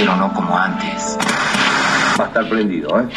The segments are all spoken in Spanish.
pero no como antes. Va a estar prendido, ¿eh?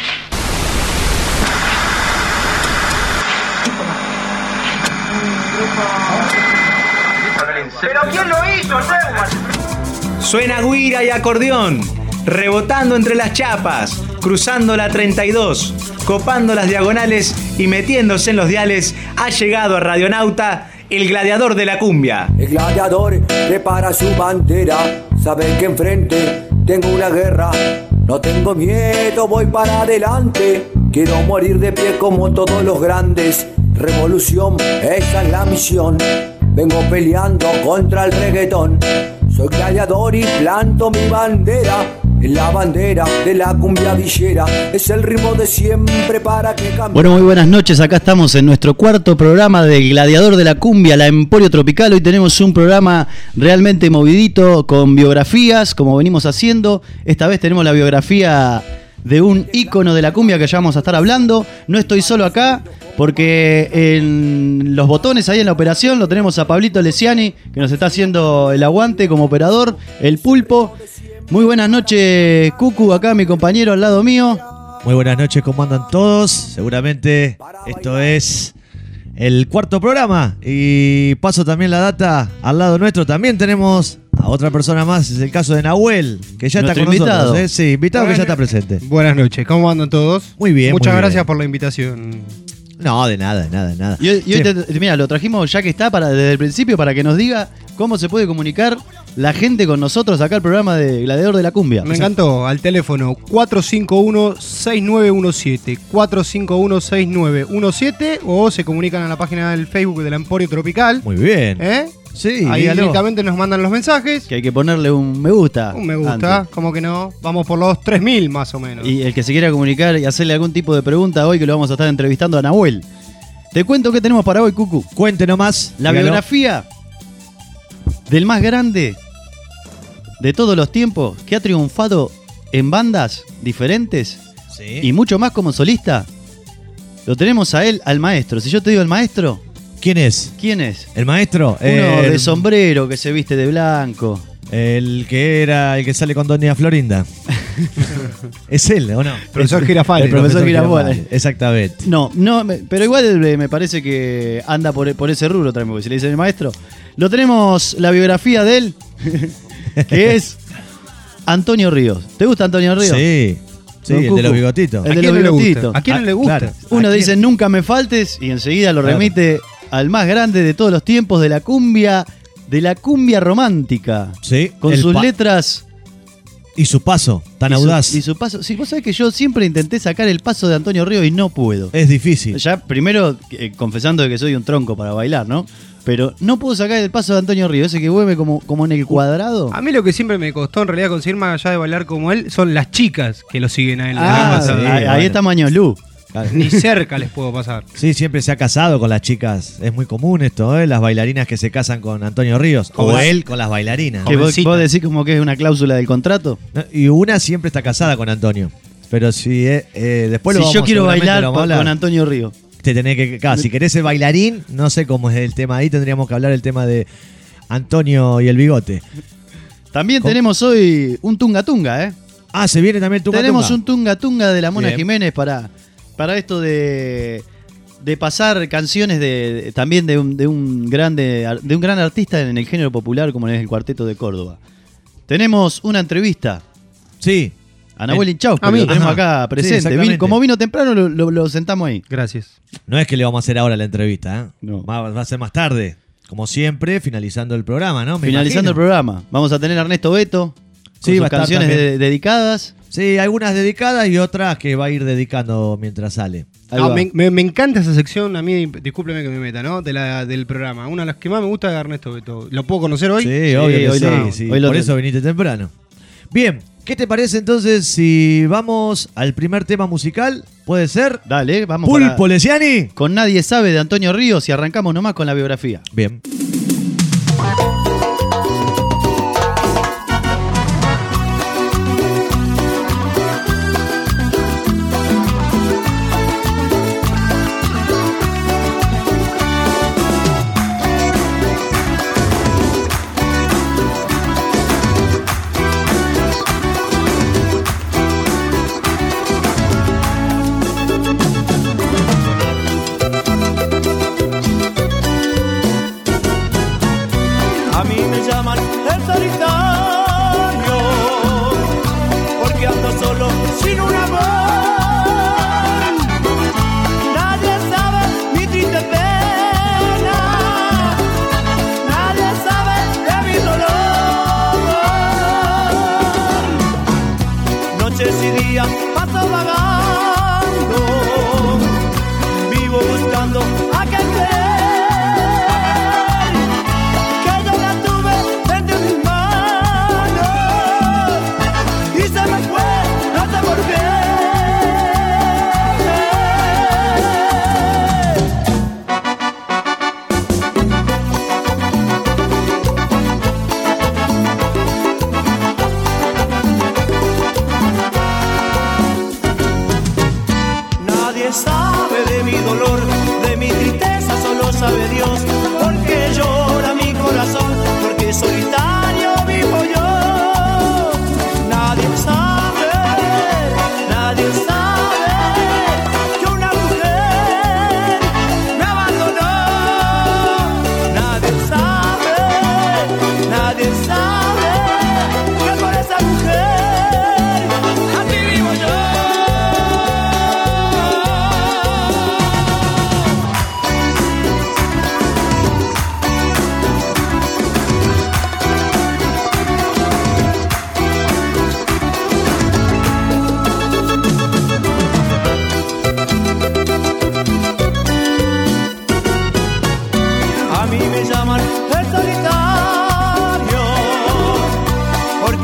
¿Pero quién lo hizo, Sherman? Suena guira y acordeón, rebotando entre las chapas, cruzando la 32, copando las diagonales y metiéndose en los diales, ha llegado a Radionauta el gladiador de la cumbia. El gladiador prepara su bandera, sabe que enfrente tengo una guerra. No tengo miedo, voy para adelante, quiero morir de pie como todos los grandes. Revolución, esa es la misión. Vengo peleando contra el reggaetón. Soy gladiador y planto mi bandera. En la bandera de la cumbia villera. Es el ritmo de siempre para que cambie. Bueno, muy buenas noches. Acá estamos en nuestro cuarto programa del Gladiador de la Cumbia, la Emporio Tropical. Hoy tenemos un programa realmente movidito con biografías, como venimos haciendo. Esta vez tenemos la biografía de un ícono de la cumbia que ya vamos a estar hablando. No estoy solo acá, porque en los botones ahí en la operación lo tenemos a Pablito Lesiani, que nos está haciendo el aguante como operador, el pulpo. Muy buenas noches, Cucu, acá mi compañero al lado mío. Muy buenas noches, ¿cómo andan todos? Seguramente esto es el cuarto programa. Y paso también la data al lado nuestro. También tenemos a otra persona más, es el caso de Nahuel, que ya está con invitado. nosotros. Sí, invitado que ya está presente. Buenas noches, ¿cómo andan todos? Muy bien. Muchas muy gracias bien. por la invitación. No, de nada. Y hoy Sí. mira, lo trajimos ya que está desde el principio para que nos diga cómo se puede comunicar la gente con nosotros acá al programa de Gladiador de la Cumbia. Me encantó, al teléfono 451-6917, 451-6917, o se comunican a la página del Facebook de la Emporio Tropical. Muy bien. ¿Eh? Sí, Ahí dígalo. directamente nos mandan los mensajes. Que hay que ponerle un me gusta. Un me gusta, antes. ¿cómo que no? Vamos por los 3000 más o menos. Y el que se quiera comunicar y hacerle algún tipo de pregunta hoy, que lo vamos a estar entrevistando a Nahuel. Te cuento qué tenemos para hoy, Cucu. Cuente nomás. La dígalo. biografía del más grande de todos los tiempos, que ha triunfado en bandas diferentes Sí. y mucho más como solista. Lo tenemos a él, al maestro. Si yo te digo el maestro, ¿Quién es? ¿quién es? ¿El maestro? Uno de sombrero que se viste de blanco. El que era el que sale con Doña Florinda. ¿Es él o no? Profesor Girafales. El profesor Girafales. Exactamente. No, pero igual me parece que anda por ese rubro también, porque si le dicen el maestro. Lo tenemos, la biografía de él, que es Antonio Ríos. ¿Te gusta Antonio Ríos? Sí, Don el de Cucu. los bigotitos. El ¿A de quién los no le bigotitos. gusta? ¿A quién no le gusta? Claro. Uno ¿A quién? dice nunca me faltes y enseguida lo Claro. remite al más grande de todos los tiempos de la cumbia romántica. Sí, Con el sus letras y su paso tan audaz. y su paso. Sí, vos sabés que yo siempre intenté sacar el paso de Antonio Ríos y no puedo. Es difícil. Ya primero confesando de que soy un tronco para bailar, ¿no? Pero no puedo sacar el paso de Antonio Ríos, ese que vuelve como en el cuadrado. A mí lo que siempre me costó en realidad conseguir, más allá de bailar como él, son las chicas que lo siguen a él. sí, ahí bueno. está Mañolú. Ni cerca les puedo pasar. Sí, siempre se ha casado con las chicas. Es muy común esto, ¿eh? Las bailarinas que se casan con Antonio Ríos. O Joven- él con las bailarinas. Que vos Jovencita. decís como que es una cláusula del contrato. ¿No? Y una siempre está casada con Antonio. Pero si después lo Si vamos, yo quiero seguramente bailar lo vamos a hablar. con Antonio Ríos. Te tenés que, claro, si querés ser bailarín, no sé cómo es el tema ahí, tendríamos que hablar el tema de Antonio y el bigote. También ¿Cómo? tenemos hoy un tunga tunga, ¿eh? Ah, se viene también tu Tenemos un tunga tunga de la Mona Bien. Jiménez para esto de pasar canciones también de un gran artista en el género popular como es el Cuarteto de Córdoba. Tenemos una entrevista Sí. a Nahuel Inchauspe, a mí. que lo tenemos Ajá. acá Sí, presente. exactamente. Como vino temprano, lo sentamos ahí. Gracias. No es que le vamos a hacer ahora la entrevista, ¿eh? No. Va a ser más tarde. Como siempre, finalizando el programa, ¿no? Me Finalizando el imagino. programa. Vamos a tener a Ernesto Beto con Sí, sus va a estar canciones también. dedicadas. Sí, algunas dedicadas y otras que va a ir dedicando mientras sale. Ahí No, va. me encanta esa sección, a mí, discúlpeme que me meta, ¿no? Del programa. Una de las que más me gusta es Ernesto Beto. ¿Lo puedo conocer hoy? Sí, obvio que hoy sí, lo- sí. hoy lo Por tengo. eso viniste temprano. Bien, ¿qué te parece entonces si vamos al primer tema musical? ¿Puede ser? Dale, vamos Pulpo Lesiani. con Nadie Sabe de Antonio Ríos y arrancamos nomás con la biografía. Bien.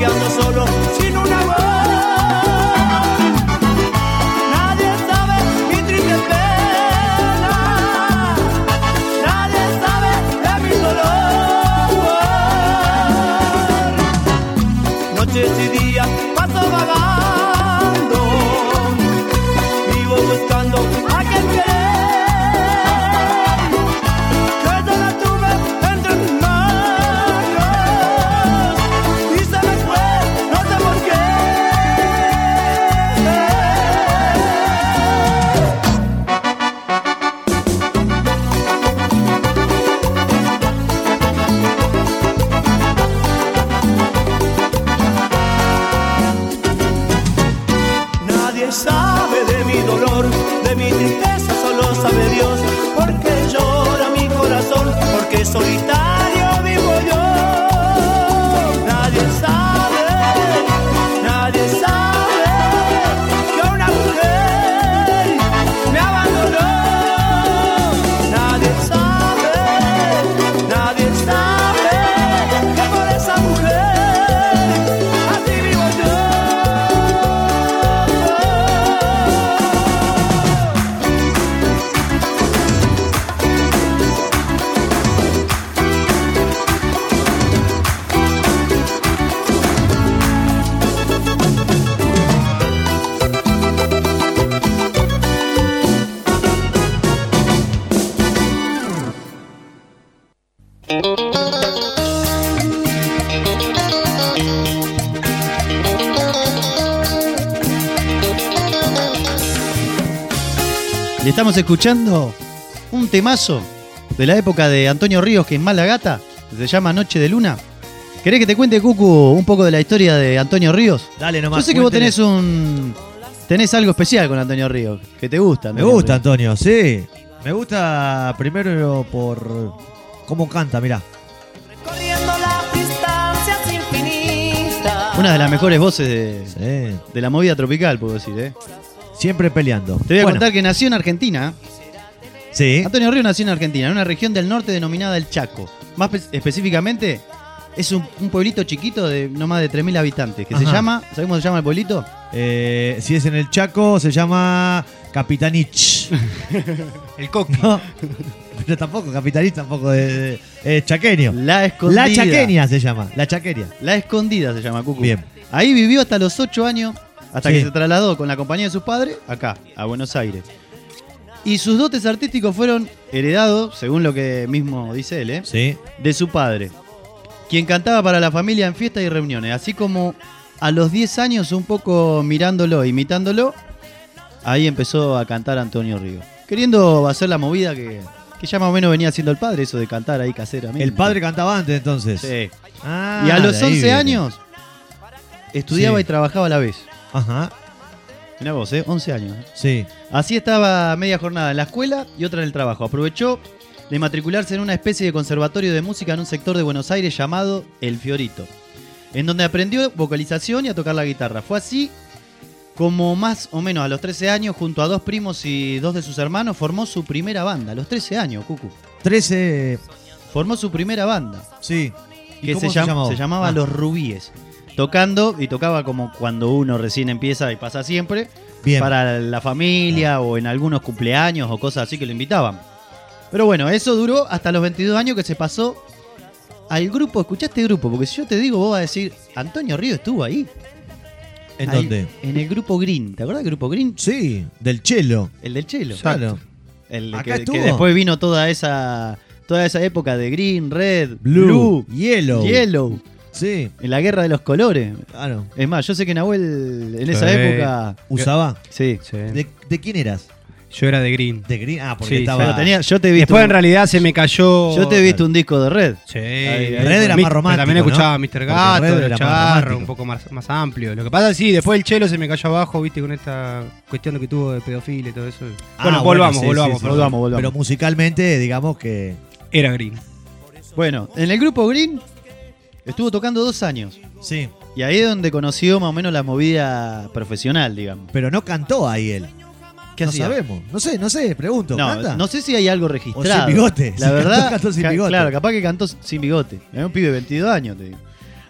que ando solo sin un amor. Nadie sabe mi triste pena, nadie sabe de mi dolor. Noches y días paso vagando, vivo buscando a quien querer. Sabe de mi dolor, de mi tristeza, solo sabe Dios. Porque llora mi corazón, porque solitario vivo yo. Nadie sabe que una mujer me abandonó. Nadie sabe que por esa mujer así vivo yo. Le estamos escuchando un temazo de la época de Antonio Ríos, que es Mala Gata, que se llama Noche de Luna. ¿Querés que te cuente, Cucu, un poco de la historia de Antonio Ríos? Dale nomás. Yo sé que vos tenés algo especial con Antonio Ríos, que te gusta. Me gusta, Antonio, sí. Me gusta primero por cómo canta, mirá. Una de las mejores voces de la movida tropical, puedo decir, ¿eh? Siempre peleando. Te voy a contar que nació en Argentina. Sí. Antonio Ríos nació en Argentina, en una región del norte denominada El Chaco. Más específicamente, es un pueblito chiquito de no más de 3.000 habitantes, que se llama, ¿sabes cómo se llama el pueblito? Si es en el Chaco, se llama Capitanich. El Coqui. No, pero tampoco, Capitanich tampoco es chaqueño. La Escondida. La Chaqueña se llama, la Chaqueña. La Escondida se llama, Cucu. Bien. Ahí vivió hasta los 8 años, hasta Sí. que se trasladó con la compañía de sus padres acá, a Buenos Aires. Y sus dotes artísticos fueron heredados, según lo que mismo dice él, Sí. de su padre, quien cantaba para la familia en fiestas y reuniones. Así como a los 10 años, un poco mirándolo, imitándolo, ahí empezó a cantar Antonio Ríos. Queriendo hacer la movida que ya más o menos venía haciendo el padre, eso de cantar ahí caseramente. El padre cantaba antes, entonces. Sí. Ah, Y a los de ahí 11 viene. años estudiaba Sí. y trabajaba a la vez. Ajá. Mirá vos, 11 años. Sí. Así estaba media jornada en la escuela y otra en el trabajo. Aprovechó de matricularse en una especie de conservatorio de música en un sector de Buenos Aires llamado El Fiorito, en donde aprendió vocalización y a tocar la guitarra. Fue así como más o menos a los 13 años, junto a 2 primos y 2 de sus hermanos, formó su primera banda. A los 13 años, Cucu. 13. Formó su primera banda, Sí. ¿Y que cómo se llamaba Los Rubíes. Tocando, y tocaba como cuando uno recién empieza y pasa siempre, Bien. para la familia o en algunos cumpleaños o cosas así que lo invitaban. Pero bueno, eso duró hasta los 22 años, que se pasó al grupo. Escuchá este grupo, porque si yo te digo, vos vas a decir, Antonio Ríos estuvo ahí. ¿En Ahí, dónde? En el grupo Green. ¿Te acuerdas del grupo Green? Sí, del Chelo. El del Chelo. Claro. El Acá que estuvo. después vino toda esa época de Green, Red, Blue, Yellow. Yellow. Sí, En la guerra de los colores. claro. Es más, yo sé que Nahuel en esa Sí. época. ¿Usaba? Sí. Sí. ¿De quién eras? Yo era de Green. De Green. Ah, porque Sí, estaba. Pero tenía, yo te he visto. Después en realidad se me cayó. Yo te he visto un disco de Red. Sí. Ahí, Red era más romántico, También ¿no? escuchaba Mr. Porque Gato, Red Los era más Charros, romántico. un poco más amplio. Lo que pasa es que sí, después el Chelo se me cayó abajo, viste, con esta cuestión que tuvo de pedofilia y todo eso. Ah, Bueno, volvamos. perdón. Volvamos. Pero musicalmente, digamos que. Era Green. Bueno, en el grupo Green estuvo tocando 2 años. Sí. Y ahí es donde conoció más o menos la movida profesional, digamos. Pero no cantó ahí él. ¿Qué no hacía? sabemos. No sé, pregunto. ¿Canta? No sé si hay algo registrado. O sin bigote. La Si verdad, cantó sin bigote. claro, capaz que cantó sin bigote. Era un pibe de 22 años, te digo.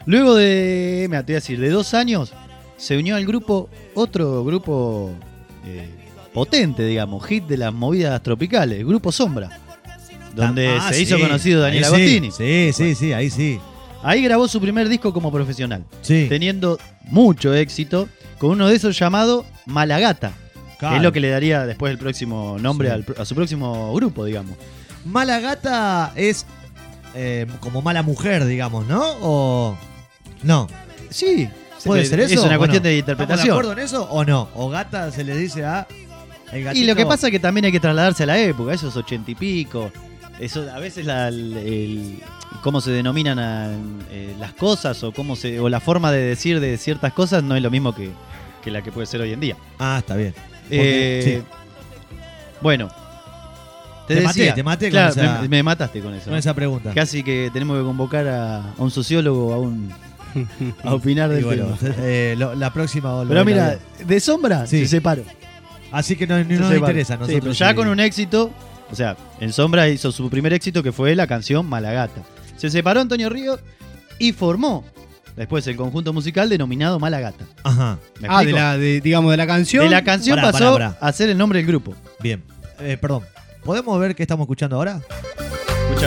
Luego de, me voy a decir, de 2 años, se unió al grupo, otro grupo potente, digamos, hit de las movidas tropicales, el Grupo Sombra, donde se hizo conocido Daniel Agostini. Sí, ahí sí. Ahí grabó su primer disco como profesional, Sí. teniendo mucho éxito con uno de esos llamado Malagata, Claro. que es lo que le daría después el próximo nombre a su próximo grupo, digamos. Mala gata es como mala mujer, digamos, ¿no? ¿O no? Sí, ¿Puede ser eso? Es una o cuestión no? de ¿Estamos interpretación. de acuerdo en eso o no? ¿O gata se le dice a el gatito? Y lo que pasa es que también hay que trasladarse a la época, esos 80 y pico. Eso, a veces cómo se denominan las cosas o la forma de decir de ciertas cosas no es lo mismo que la que puede ser hoy en día. Ah, está bien. Porque, Bueno, Te maté claro, con esa- me mataste con eso. con esa pregunta. Casi que tenemos que convocar a un sociólogo a opinar Y del bueno, tema. la próxima. Pero mira, de Sombra Sí. se separó. Así que no Se nos separó. interesa a Sí, nosotros. pero ya sí. con un éxito, o sea, en Sombra hizo su primer éxito que fue la canción Malagata. Se separó Antonio Ríos y formó después el conjunto musical denominado Malagata. Ajá, ¿Me Ah, explico? digamos, de la canción. De la canción Pará, pasó pará. a ser el nombre del grupo. bien. Perdón. ¿Podemos ver qué estamos escuchando ahora? Escuchá.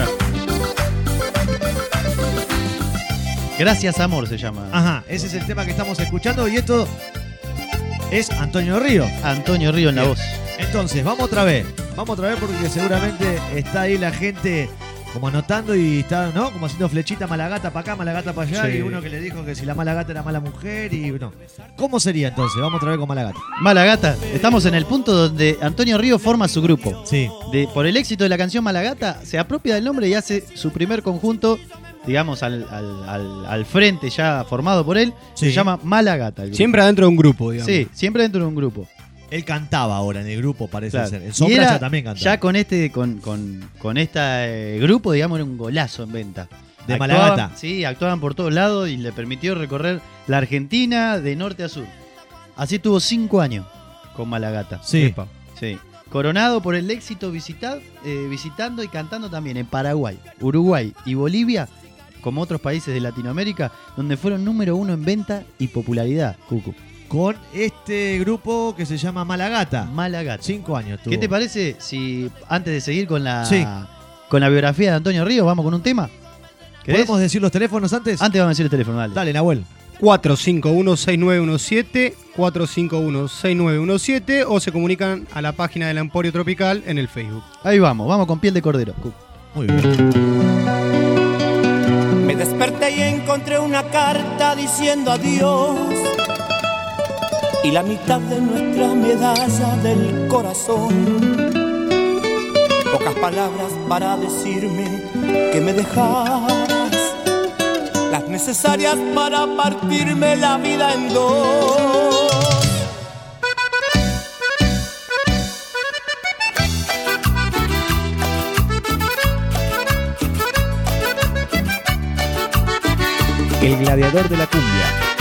Gracias Amor se llama. Ajá, ese es el tema que estamos escuchando y esto es Antonio Ríos. Antonio Ríos en la Bien. voz. Entonces, vamos otra vez porque seguramente está ahí la gente como anotando y está, ¿no? Como haciendo flechita Malagata para acá, Malagata para allá Sí. y uno que le dijo que si la Malagata era mala mujer y no. ¿Cómo sería entonces? Vamos otra vez con Malagata. Malagata, estamos en el punto donde Antonio Ríos forma su grupo. Sí. Por el éxito de la canción Malagata, se apropia del nombre y hace su primer conjunto, digamos, al frente ya formado por él. Sí. Se llama Malagata. el grupo. Siempre adentro de un grupo, digamos. Sí, siempre dentro de un grupo. Él cantaba ahora en el grupo, parece Claro. ser. En Y Sombra era- ya también cantaba. Ya con este grupo, digamos, era un golazo en venta. De Actuaban- Malagata. Sí, actuaban por todos lados y le permitió recorrer la Argentina de norte a sur. Así tuvo 5 años con Malagata. Sí. Epa. Sí. Coronado por el éxito visitando y cantando también en Paraguay, Uruguay y Bolivia, como otros países de Latinoamérica, donde fueron número 1 en venta y popularidad. Cucu. Con este grupo que se llama Malagata. Malagata. 5 años tuvo. ¿Qué te parece si antes de seguir con Sí. con la biografía de Antonio Ríos vamos con un tema? ¿Querés? ¿Podemos decir los teléfonos antes? Antes vamos a decir el teléfono, dale. Dale, Nahuel. 451-6917, 451-6917 o se comunican a la página del Emporio Tropical en el Facebook. Ahí vamos con Piel de Cordero. Cucu. Muy bien. Me desperté y encontré una carta diciendo adiós y la mitad de nuestra medalla del corazón. Pocas palabras para decirme que me dejas, las necesarias para partirme la vida en dos. El gladiador de la cumbia.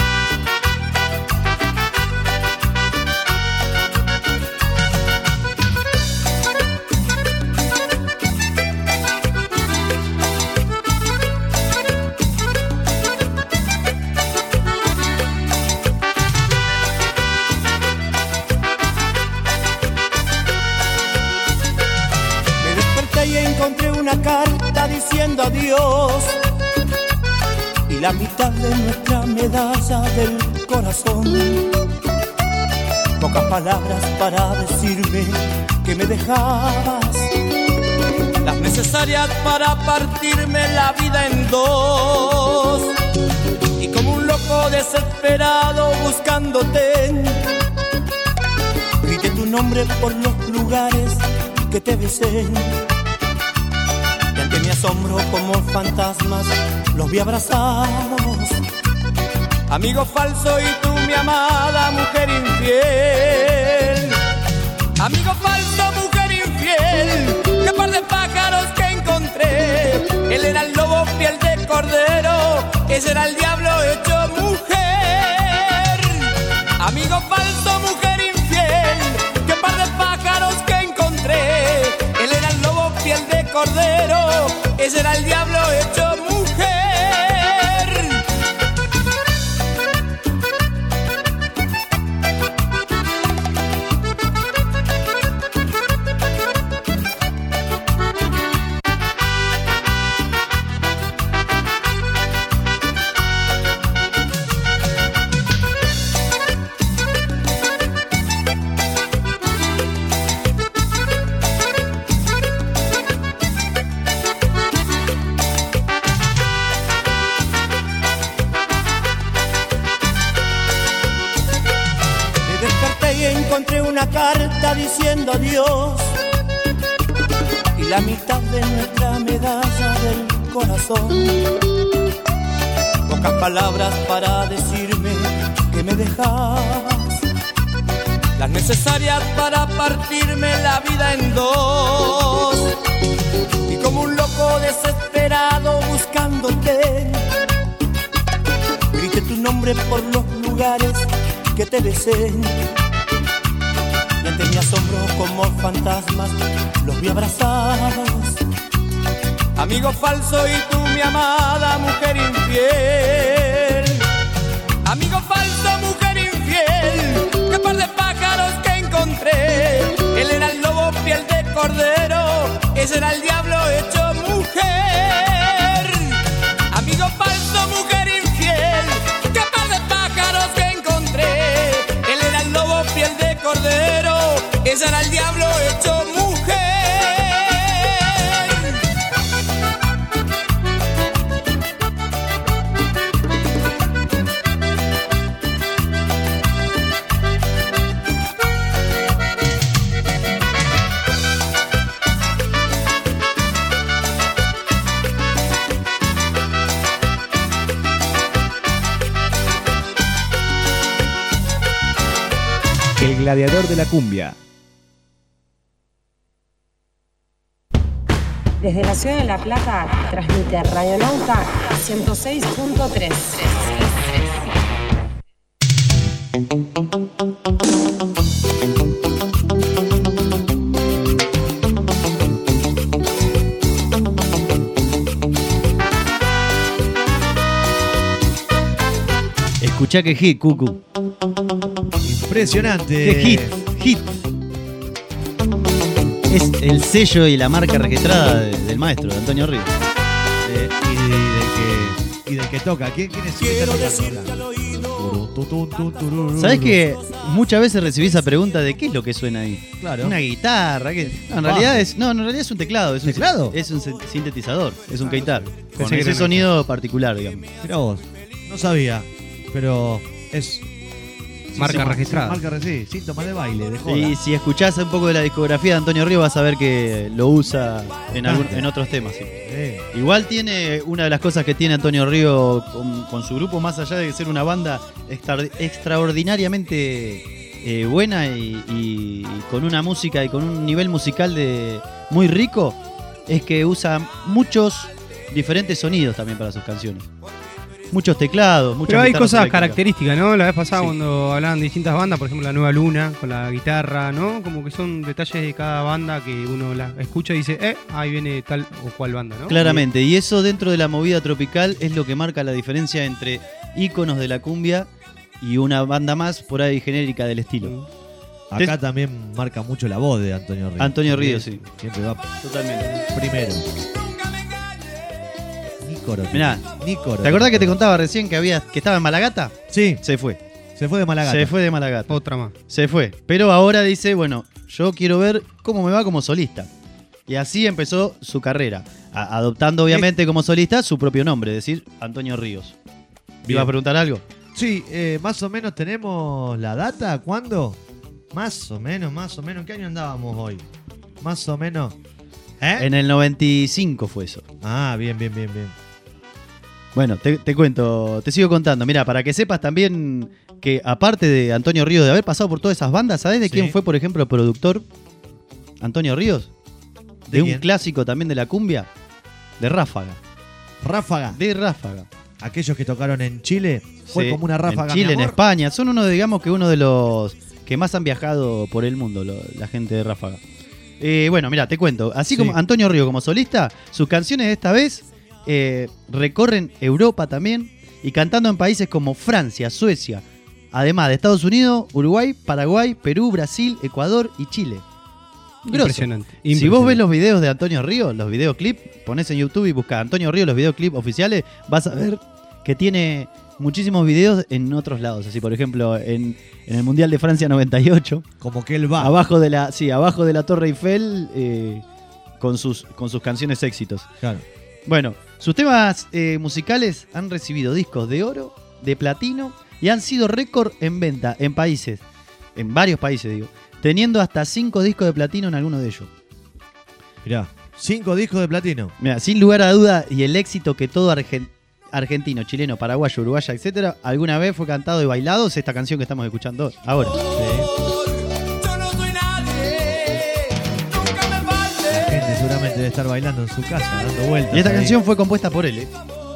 Me desperté y encontré una carta diciendo adiós y la mitad de nuestra medalla del corazón. Pocas palabras para decirme que me dejabas, las necesarias para partirme la vida en dos. Y como un loco desesperado buscándote, grité tu nombre por los lugares que te besé. Y ante mi asombro como fantasmas los vi abrazados. Amigo falso y tú mi amada mujer infiel. Amigo falso, mujer infiel, qué par de pájaros que encontré. Él era el lobo, piel de cordero, ese era el diablo hecho mujer. Amigo falso, mujer infiel, qué par de pájaros que encontré. Él era el lobo, piel de cordero, ese era el diablo hecho mujer. encontré una carta diciendo adiós y la mitad de nuestra medalla del corazón. Pocas palabras para decirme que me dejas, las necesarias para partirme la vida en dos. Y como un loco desesperado buscándote, grité tu nombre por los lugares que te besé. Y ante mi asombro como fantasmas los vi abrazados. Amigo falso y tú mi amada mujer infiel. Amigo falso, mujer infiel, qué par de pájaros que encontré. Él era el lobo, piel de cordero, ese era el diablo hecho mujer. Amigo falso, mujer infiel, qué par de pájaros que encontré. Él era el lobo, piel de cordero, ese era el diablo hecho mujer. El gladiador de la cumbia. Desde la ciudad de La Plata transmite Radionauta 106.3. Escuchá que hit, Cucu. Impresionante. Qué hit. Es el sello y la marca registrada del maestro, de Antonio Ríos. Y del que toca. ¿Quién es? Quiero decirte al oído. ¿Sabés que muchas veces recibí esa pregunta de qué es lo que suena ahí? Claro. Una guitarra. No, en realidad es un teclado. Es un ¿Teclado? Es un sintetizador. Es un keitar. Con que ese era sonido particular, digamos. Mirá vos. No sabía, pero es... Marca registrada. Sí, síntoma de baile, de joda. Y si escuchás un poco de la discografía de Antonio Ríos vas a ver que lo usa en otros temas. Sí. Igual tiene una de las cosas que tiene Antonio Ríos con su grupo, más allá de ser una banda extraordinariamente buena y con una música y con un nivel musical muy rico, es que usa muchos diferentes sonidos también para sus canciones. Muchos teclados, muchas Pero hay guitarras cosas eléctricas. características, ¿no? La vez pasada Sí. cuando hablaban de distintas bandas, por ejemplo la Nueva Luna, con la guitarra, ¿no? Como que son detalles de cada banda que uno la escucha y dice, ahí viene tal o cual banda, ¿no? Claramente, y eso dentro de la movida tropical es lo que marca la diferencia entre íconos de la cumbia y una banda más por ahí genérica del estilo. Acá también marca mucho la voz de Antonio Ríos. Antonio Ríos, sí. Siempre va Totalmente. primero. Mirá, Nícoro. ¿te acordás que te contaba recién que estaba en Malagata? Sí. Se fue. Se fue de Malagata. Se fue de Malagata. Otra más. Se fue. Pero ahora dice, bueno, yo quiero ver cómo me va como solista. Y así empezó su carrera. Adoptando, obviamente, como solista su propio nombre, es decir, Antonio Ríos. ¿Me iba a preguntar algo? Sí, más o menos tenemos la data. ¿Cuándo? Más o menos. ¿En qué año andábamos hoy? Más o menos. En el 95 fue eso. Ah, bien. Bueno, te cuento, te sigo contando. Mira, para que sepas también que aparte de Antonio Ríos, de haber pasado por todas esas bandas, ¿sabés de quién fue, por ejemplo, el productor? Antonio Ríos. ¿De un clásico también de la cumbia? De Ráfaga. ¿Ráfaga? De Ráfaga. Aquellos que tocaron en Chile, fue Sí, como una ráfaga. en Chile, mi en amor. España. Son uno de los que más han viajado por el mundo, la gente de Ráfaga. Bueno, mira, te cuento. Así como Antonio Ríos como solista, sus canciones de esta vez recorren Europa también y cantando en países como Francia, Suecia, además de Estados Unidos, Uruguay, Paraguay, Perú, Brasil, Ecuador y Chile. Grosso. Impresionante. Si vos ves los videos de Antonio Ríos, los videoclips, ponés en YouTube y buscás Antonio Ríos, los videoclips oficiales, vas a ver que tiene muchísimos videos en otros lados. Así, por ejemplo, en el Mundial de Francia 98. Como que él va. Abajo de la Torre Eiffel con sus canciones éxitos. Claro. Bueno, sus temas musicales han recibido discos de oro, de platino y han sido récord en venta en países en varios países digo, teniendo hasta 5 discos de platino en algunos de ellos. Mirá, 5 discos de platino. Mira, sin lugar a duda, y el éxito que todo argentino, chileno, paraguayo, uruguaya, etcétera, alguna vez fue cantado y bailado, es esta canción que estamos escuchando ahora. La gente seguramente debe estar bailando en su casa, dando vueltas. Y esta ahí. canción fue compuesta por él,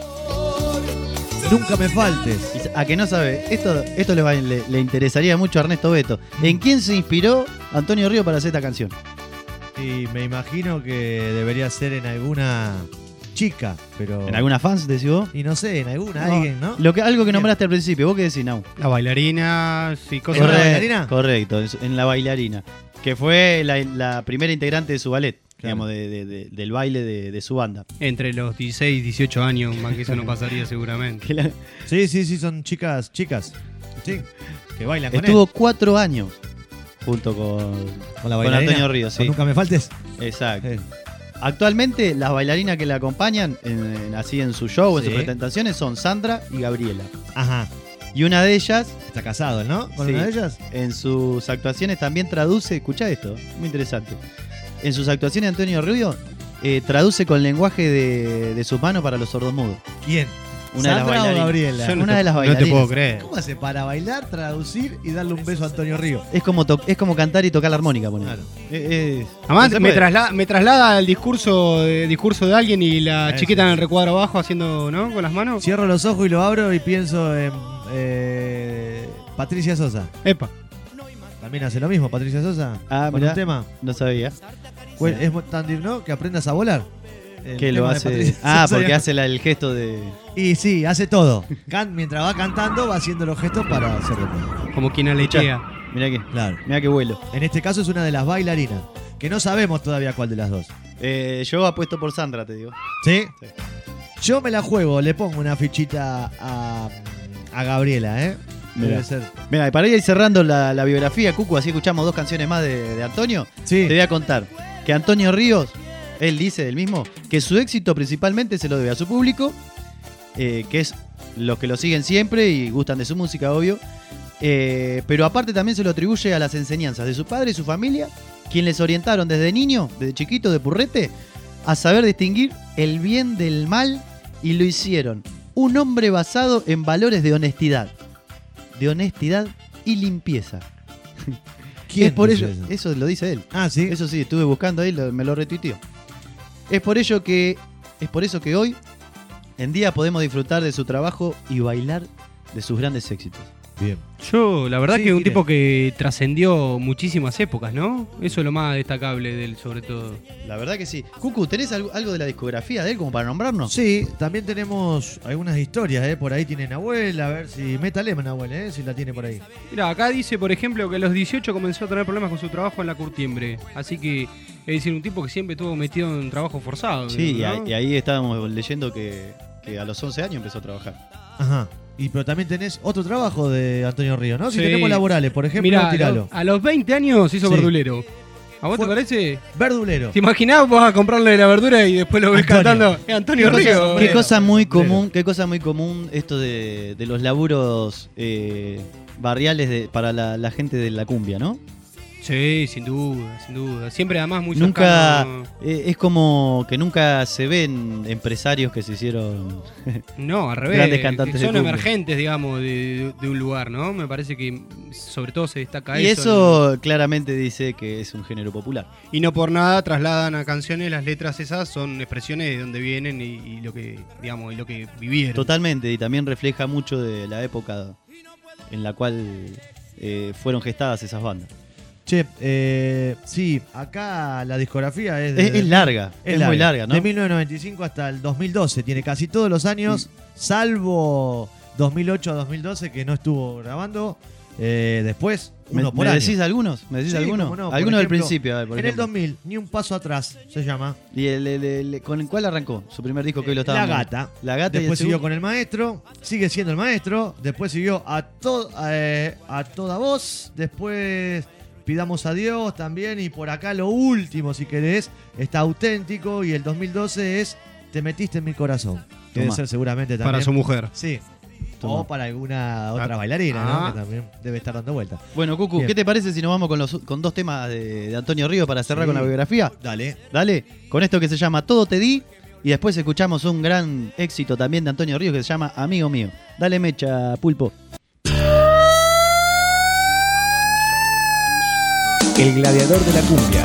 Nunca me faltes. Y a que no sabe, esto le interesaría mucho a Ernesto Beto. ¿En quién se inspiró Antonio Río para hacer esta canción? Y me imagino que debería ser en alguna chica, pero... ¿En alguna fans, decís vos? Y no sé, en alguna, No, alguien, ¿no? algo que nombraste al principio, ¿vos qué decís, Nau? La bailarina, sí, cosas. ¿En la bailarina? Correcto, en la bailarina. Que fue la primera integrante de su ballet, digamos, del baile de su banda. Entre los 16 y 18 años, más que eso no pasaría seguramente. Sí, son chicas. Sí, que bailan con Estuvo él. 4 años junto Con la con bailarina. Antonio Ríos, sí. Con Nunca me faltes. Exacto. Actualmente las bailarinas que la acompañan así en su show, en Sí. sus presentaciones, son Sandra y Gabriela. Ajá. Y una de ellas, Está casado, ¿no? ¿Con sí, una de ellas? en sus actuaciones también traduce, escuchá esto, muy interesante. En sus actuaciones Antonio Ríos traduce con lenguaje de sus manos para los sordomudos. ¿Quién? Una de las ¿Sandra o bailarinas. Gabriela? Yo Una de las no bailarinas. te puedo creer. ¿Cómo hace para bailar, traducir y darle un beso a Antonio Río? Es como cantar y tocar la armónica, ponele. Claro. Además, no se me puede. traslada al discurso de alguien y la Eso. chiquita en el recuadro abajo haciendo, ¿no? Con las manos. Cierro los ojos y lo abro y pienso en Patricia Sosa. Epa. También hace lo mismo, Patricia Sosa. Ah, con mirá. un tema. No sabía. Es tan digno que aprendas a volar. El Que lo tema de hace. Patricia Ah, Sosa. porque hace el gesto de. Y sí, hace todo. Mientras va cantando, va haciendo los gestos para hacerlo todo. Como quien aletea. Mirá Claro. que vuelo. En este caso es una de las bailarinas. Que no sabemos todavía cuál de las dos. Yo apuesto por Sandra, te digo. ¿Sí? Sí. Yo me la juego, le pongo una fichita a Gabriela, ¿eh? Mirá. Debe ser. Mira, y para ir cerrando la biografía, Cucu, así escuchamos 2 canciones más de Antonio. Sí. Te voy a contar que Antonio Ríos, él dice del mismo, que su éxito principalmente se lo debe a su público, que es los que lo siguen siempre y gustan de su música, obvio. Pero aparte también se lo atribuye a las enseñanzas de su padre y su familia, quienes les orientaron desde niño, desde chiquito, de purrete, a saber distinguir el bien del mal y lo hicieron un hombre basado en valores de honestidad y limpieza. ¿Quién es por dice ello, eso lo dice él. Ah, sí. Eso sí, estuve buscando ahí, me lo retuiteó. Es por eso que hoy en día podemos disfrutar de su trabajo y bailar de sus grandes éxitos. Bien. Yo, la verdad Sí, que es un Gine. tipo que trascendió muchísimas épocas, ¿no? Eso es lo más destacable de él, sobre todo. La verdad que sí. Cucu, ¿tenés algo de la discografía de él como para nombrarnos? Sí, también tenemos algunas historias, ¿eh? Por ahí tiene Nahuel, a ver si... Métale Nahuel, ¿eh? Si la tiene por ahí. Mira, acá dice, por ejemplo, que a los 18 comenzó a tener problemas con su trabajo en la curtiembre. Así que, es decir, un tipo que siempre estuvo metido en trabajo forzado. Sí, ¿no? y ahí estábamos leyendo que a los 11 años empezó a trabajar. Ajá. Pero también tenés otro trabajo de Antonio Río, ¿no? Si Sí. tenemos laborales, por ejemplo, Mirá, tiralo. a los 20 años hizo Sí. verdulero. ¿A vos Fue- te parece? Verdulero. ¿Te imaginás vos a comprarle la verdura y después lo ves Antonio. cantando? Antonio Qué Río. cosa muy sombrero. común, qué cosa muy común esto de los laburos barriales para la gente de la cumbia, ¿no? Sí, sin duda, sin duda. Siempre además muy Nunca cercano. es como que nunca se ven empresarios que se hicieron No, al revés. grandes cantantes que de son cumbia. emergentes, digamos, de un lugar, ¿no? Me parece que sobre todo se destaca Y eso. eso claramente dice que es un género popular. Y no por nada trasladan a canciones, las letras esas son expresiones de donde vienen y lo que, digamos, y lo que vivieron. Totalmente, y también refleja mucho de la época en la cual fueron gestadas esas bandas. Che, sí, acá la discografía es... Es larga, es muy larga, ¿no? De 1995 hasta el 2012, tiene casi todos los años, salvo 2008 a 2012 que no estuvo grabando. Después, uno por ¿Me año. decís algunos? ¿Me decís Sí, alguno? cómo no, por Alguno del ejemplo, principio, a ver, por en ejemplo. el 2000, Ni un paso atrás, se llama. ¿Y con el cual arrancó? Su primer disco que hoy lo La estaba. Gata. La Gata. Después y el siguió segundo. con el maestro, sigue siendo el maestro. Después siguió a toda voz. Después Pidamos a Dios también. Y por acá lo último, si querés, está Auténtico. Y el 2012 es Te metiste en mi corazón. Que debe Tomá. ser seguramente también. Para su mujer. Sí. Toma. O para alguna otra bailarina, ¿no? Que también debe estar dando vueltas. Bueno, Cucu, Bien. ¿qué te parece si nos vamos con dos temas de Antonio Ríos para cerrar con la biografía? Dale. Dale, con esto que se llama Todo te di. Y después escuchamos un gran éxito también de Antonio Ríos que se llama Amigo mío. Dale mecha, Pulpo. El gladiador de la cumbia.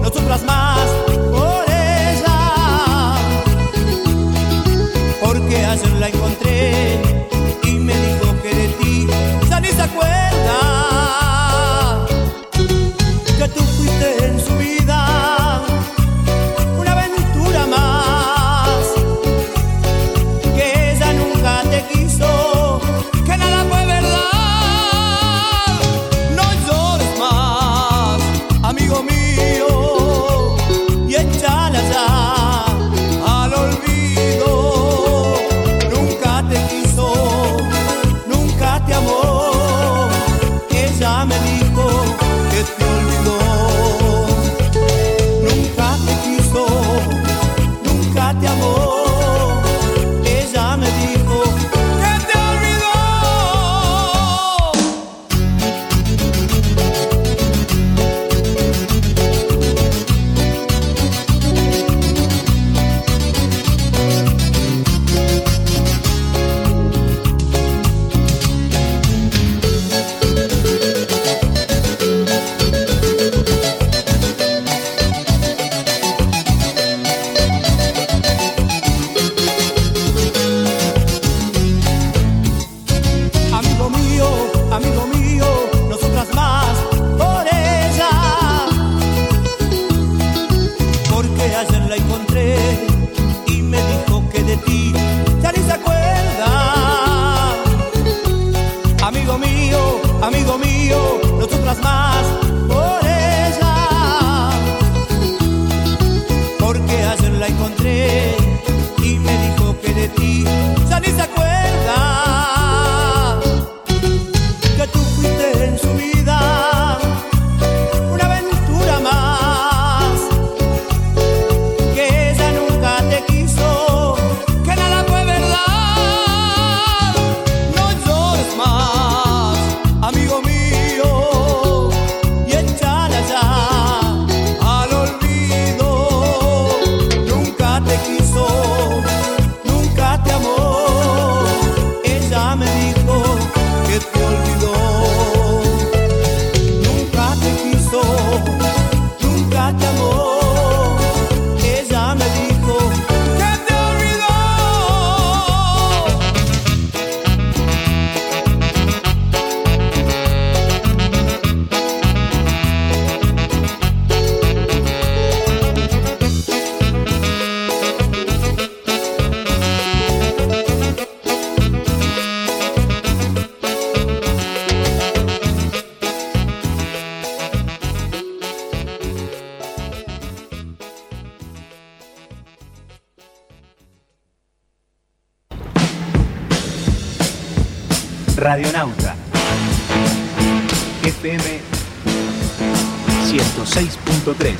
nosotras más por ella. Porque ayer la encontré y me dijo que de ti ya ni se acuerda, que tú fuiste en su vida una aventura más, que ella nunca te quiso, que nada fue verdad. No llores más, amigo mío, y échala ya al olvido. Nunca te quiso, nunca te amó, ella me dijo que te olvidó. Nunca te quiso, nunca te amó, ella me dijo que te olvidó. Amigo mío, nosotras más por ella. Porque ayer la encontré y me dijo que de ti ya ni se acuerda. Amigo mío, nosotras más por ella. Porque ayer la encontré y me dijo que de ti ya ni se acuerda, que tú fuiste en su vida una aventura más, que ella nunca te quiso, que nada fue verdad. No llores más, amigo mío, y échala ya al olvido. Nunca te quiso, nunca te amó, ella me dijo que te olvidó. Nunca te quiso, nunca te amó, ella me dijo que te olvidó. Radionauta FM 106.3.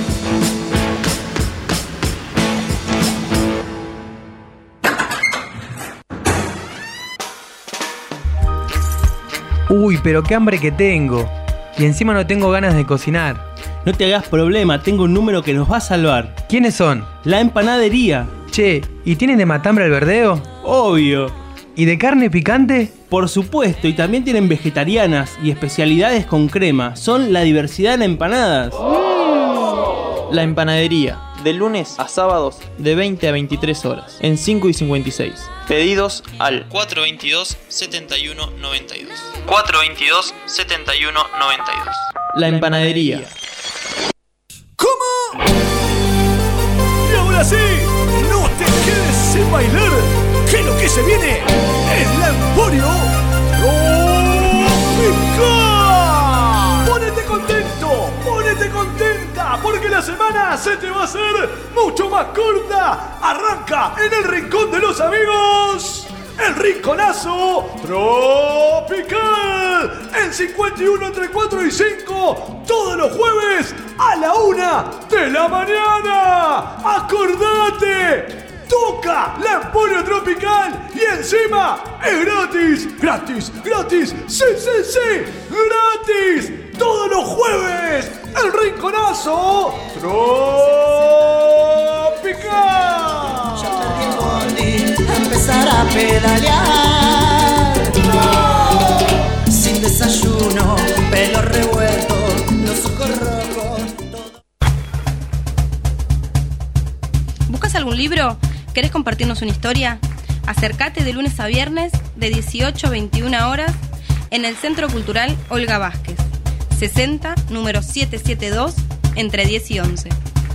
Uy, pero qué hambre que tengo. Y encima no tengo ganas de cocinar. No te hagas problema, tengo un número que nos va a salvar. ¿Quiénes son? La empanadería. Che, ¿y tienen de matambre al verdeo? Obvio. ¿Y de carne picante? Por supuesto, y también tienen vegetarianas y especialidades con crema. Son la diversidad en empanadas. La empanadería, de lunes a sábados, de 20 a 23 horas, en 5 y 56. Pedidos al 422-7192. 422-7192. La empanadería. ¿Cómo? Y ahora sí, no te quedes sin bailar, que lo que se viene es la Emporio Tropical. Ponete contento, ponete contenta, porque la semana se te va a hacer mucho más corta. Arranca en el Rincón de los Amigos, el Rinconazo Tropical, en 51 entre 4 y 5, todos los jueves a la 1 de la mañana. ¡Acordate! Toca la Emporio Tropical y encima es gratis, gratis, gratis, sí, sí, sí, gratis. Todos los jueves, el Rinconazo Tropical. Ya perdí el bondi, empezar a pedalear. Sin desayuno, pelo revuelto, los ojos rojos. libro? ¿Querés compartirnos una historia? Acércate de lunes a viernes de 18 a 21 horas en el Centro Cultural Olga Vázquez, 60, número 772, entre 10 y 11.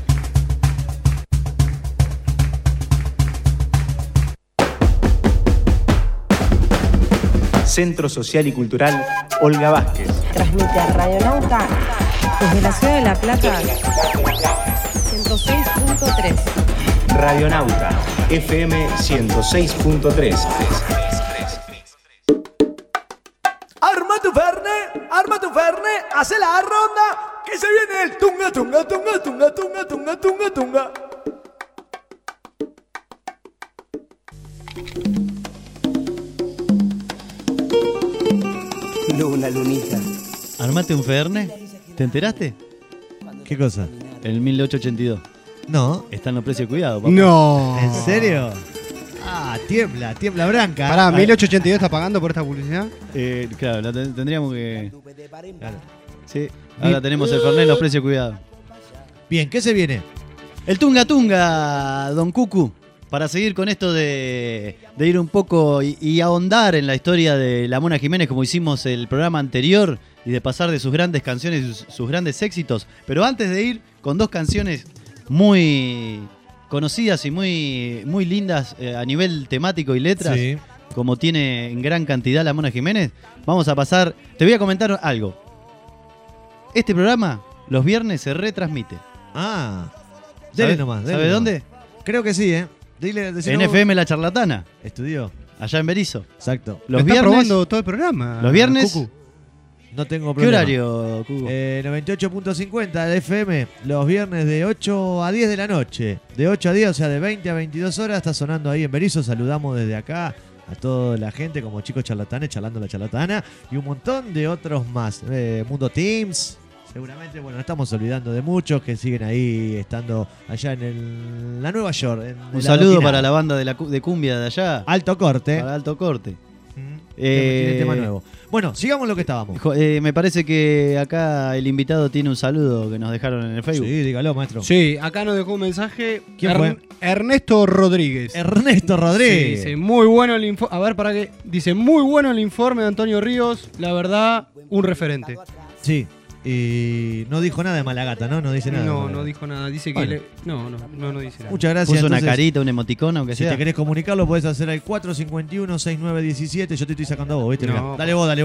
Centro Social y Cultural Olga Vázquez. Transmite a Radionauta desde la ciudad de La Plata, 106.3. Radionauta, FM 106.3. Arma tu Verne, hace la ronda, que se viene el tunga, tunga, tunga, tunga, tunga, tunga, tunga, tunga. Luna, lunita. ¿Armate un Ferne? ¿Te enteraste? ¿Qué cosa? El 1882. No. Están los precios cuidados, papá. No. ¿En serio? Ah, tiembla Branca. Pará, 1882 está pagando por esta publicidad. Claro, tendríamos que. Claro. Sí, ahora tenemos el Fernet en los precios cuidados. Bien, ¿qué se viene? El Tunga Tunga, Don Cucu. Para seguir con esto de ir un poco y ahondar en la historia de la Mona Jiménez, como hicimos el programa anterior, y de pasar de sus grandes canciones y sus grandes éxitos. Pero antes de ir con dos canciones muy conocidas y muy lindas a nivel temático y letras, sí, como tiene en gran cantidad la Mona Jiménez, vamos a pasar. Te voy a comentar algo. Este programa los viernes se retransmite. Dele nomás. ¿Sabe dónde? Creo que sí, ¿eh? En FM La Charlatana. Estudió. Allá en Berizo. Exacto. Los viernes, probando todo el programa. Los viernes. Cucu. No tengo problema. ¿Qué horario, Cucu? 98.50 de FM. Los viernes de 8 a 10 de la noche. De 8 a 10, o sea, de 20 a 22 horas. Está sonando ahí en Berizo. Saludamos desde acá a toda la gente, como Chicos Charlatanes, Charlando la Charlatana. Y un montón de otros más. Mundo Teams. Seguramente, bueno, nos estamos olvidando de muchos que siguen ahí estando allá en la Nueva York. Un saludo para la banda de cumbia de allá. Alto Corte. Para Alto Corte. Tiene tema nuevo. Bueno, sigamos lo que estábamos. Me parece que acá el invitado tiene un saludo que nos dejaron en el Facebook. Sí, dígalo, maestro. Sí, acá nos dejó un mensaje. ¿Quién fue? Ernesto Rodríguez. Ernesto Rodríguez. Sí, dice, muy bueno el informe. A ver, para qué. Dice, muy bueno el informe de Antonio Ríos. La verdad, un referente. Sí. Y no dijo nada de Malagata, ¿no? No dice nada. No dice nada. Dice que bueno. No dice nada. Muchas gracias. Puso entonces, una carita, un emoticón, aunque sea. Si te querés comunicar, lo podés hacer al 451-6917. Yo te estoy sacando a vos, ¿viste? No. Dale vos.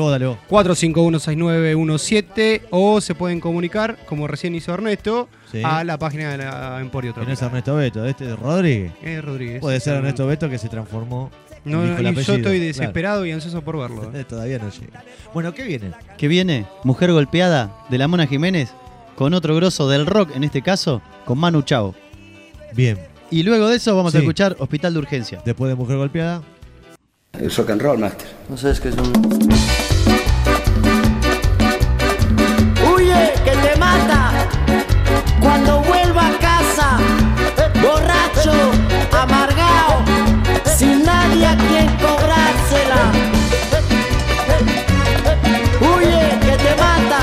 451-6917. O se pueden comunicar, como recién hizo Ernesto, sí, a la página de la Emporio Tropical. No es Ernesto Beto, este es Rodríguez. Rodríguez. Puede ser Ernesto Beto que se transformó. No, yo estoy desesperado y ansioso por verlo. Todavía no llega. Bueno, ¿qué viene? ¿Qué viene? Mujer Golpeada, de la Mona Jiménez, con otro grosso del rock, en este caso, con Manu Chao. Bien. Y luego de eso vamos a escuchar Hospital de Urgencia. Después de Mujer Golpeada. El rock and roll, master. No sabes qué es un... Huye, que te mata cuando vuelva a casa, borracho, amargado, sin nadie a quien cobrársela. Huye, que te mata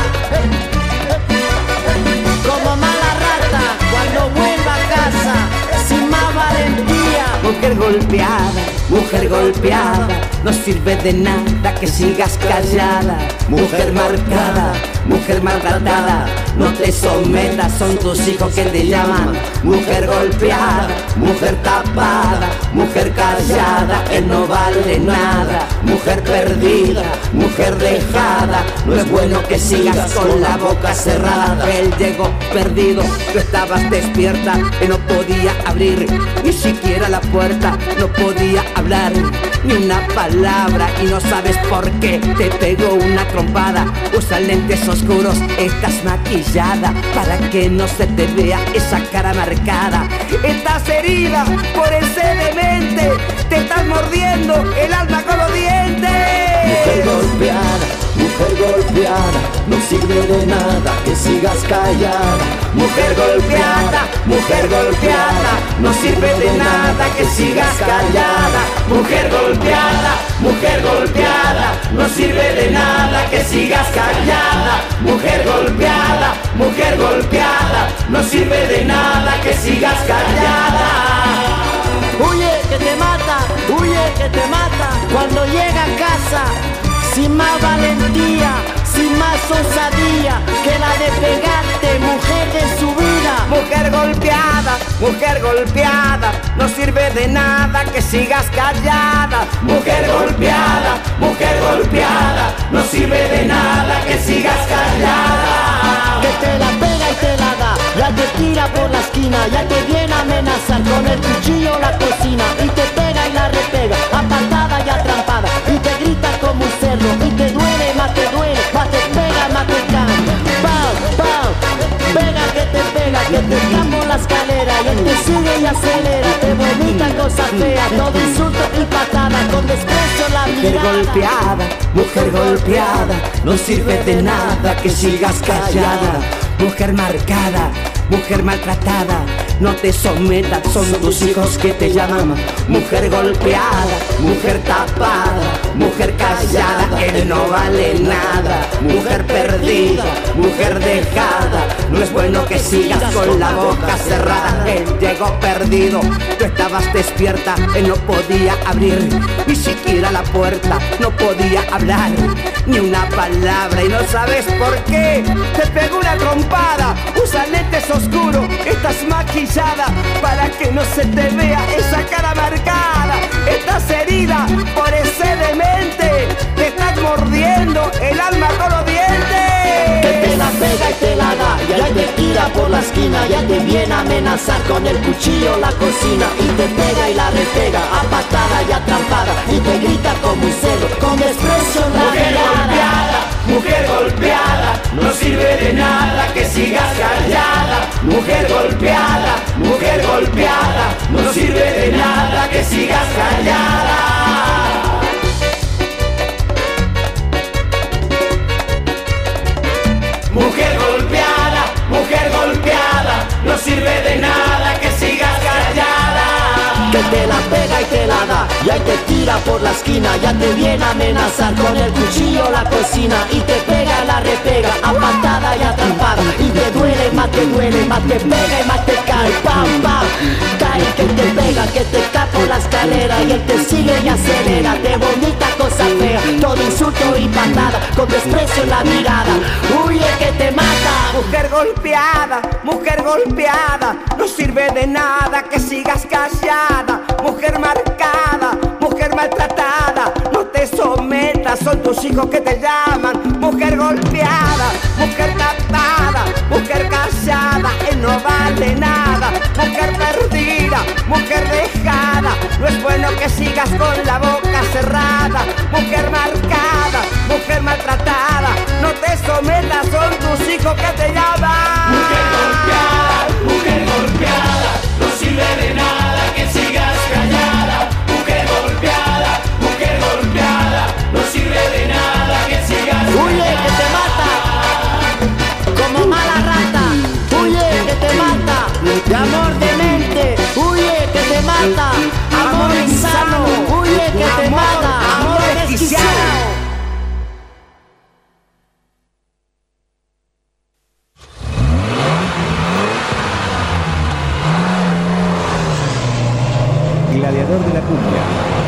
como mala rata cuando vuelva a casa, sin más valentía. Mujer golpeada, no sirve de nada que sigas callada. Mujer marcada, mujer maltratada, no te sometas, son tus hijos que te llaman. Mujer golpeada, mujer tapada, mujer callada, que no vale nada. Mujer perdida, mujer dejada, no es bueno que sigas con la boca cerrada. Él llegó perdido, tú estabas despierta y no podía abrir ni siquiera la puerta, no podía hablar ni una palabra y no sabes por qué te pegó una trompada. Usa lentes oscuros, estás maquillada para que no se te vea esa cara marcada. Estás herida por ese demente, te estás mordiendo el alma con los dientes. Mujer golpeada, no sirve de nada que sigas callada. Mujer golpeada, no sirve de nada que sigas callada. Mujer golpeada, no sirve de nada que sigas callada. Mujer golpeada, no sirve de nada que sigas callada. huye que te mata, huye que te mata. Cuando llega a casa, sin más valentía, sin más osadía que la de pegarte, mujer de su vida. Mujer golpeada, no sirve de nada que sigas callada. Mujer golpeada, no sirve de nada que sigas callada. Que te la pega y te la da, ya te tira por la esquina, ya te viene a amenazar con el cuchillo la cocina. Y te pega y la repega, apartada y atrampada, y te grita como un cerdo, y te duele, más te pega, más te cambia. Pau, pau, pega que te está por la escalera, y él te sigue y acelera, te vomita cosas feas, todo insulto y patada, con desprecio la mirada. Mujer golpeada, no sirve de nada que sigas callada. Mujer marcada, mujer maltratada, no te sometas, son tus hijos que te llaman. Mujer golpeada, mujer tapada, mujer callada, él no vale nada. Mujer perdida, mujer dejada, no es bueno que sigas con la boca cerrada. Él llegó perdido, tú estabas despierta, él no podía abrir ni siquiera la puerta, no podía hablar ni una palabra, y no sabes por qué. Te pegó una trompada, usa lentes oscuros, estás maquillada para que no se te vea esa cara marcada. Estás herida por ese demente, te estás mordiendo el alma con los dientes. Que te la pega y te la da, ya te tira por la esquina, ya te viene a amenazar con el cuchillo la cocina. Y te pega y la repega, a patada y atrampada, y te grita como un cerdo, con desprecio en la mirada. Mujer golpeada, no sirve de nada que sigas callada. Mujer golpeada, no sirve de nada que sigas callada. Mujer golpeada, no sirve de nada que sigas callada. Que te la pega y te la da, ya te tira por la esquina, ya te viene a amenazar con el cuchillo la cocina. Y te pega, la repega, a patada y atrapada, y te duele, más te pega y más te cae. Pam, pam, cae que te pega, que te cae por la escalera, y él te sigue y acelera, te vomita cosas feas, todo insulto y patada, con desprecio en la mirada. Huye que te mata. Mujer golpeada, no sirve de nada que sigas callada. Mujer marcada, mujer maltratada, no te sometas, son tus hijos que te llaman. Mujer golpeada, mujer tapada, mujer callada, él no vale nada. Mujer perdida, mujer dejada, no es bueno que sigas con la boca cerrada. Mujer marcada, mujer maltratada, no te sometas, son tus hijos que te llaman. Mujer golpeada, no sirve de nada que sigas callada. Mujer golpeada, no sirve de nada que sigas callada. Huye que te mata, como mala rata. Huye que te mata, de amor demente. Huye que te mata, amor insano. Huye que te mata, amor desquiciado. Gladiador de la cumbia.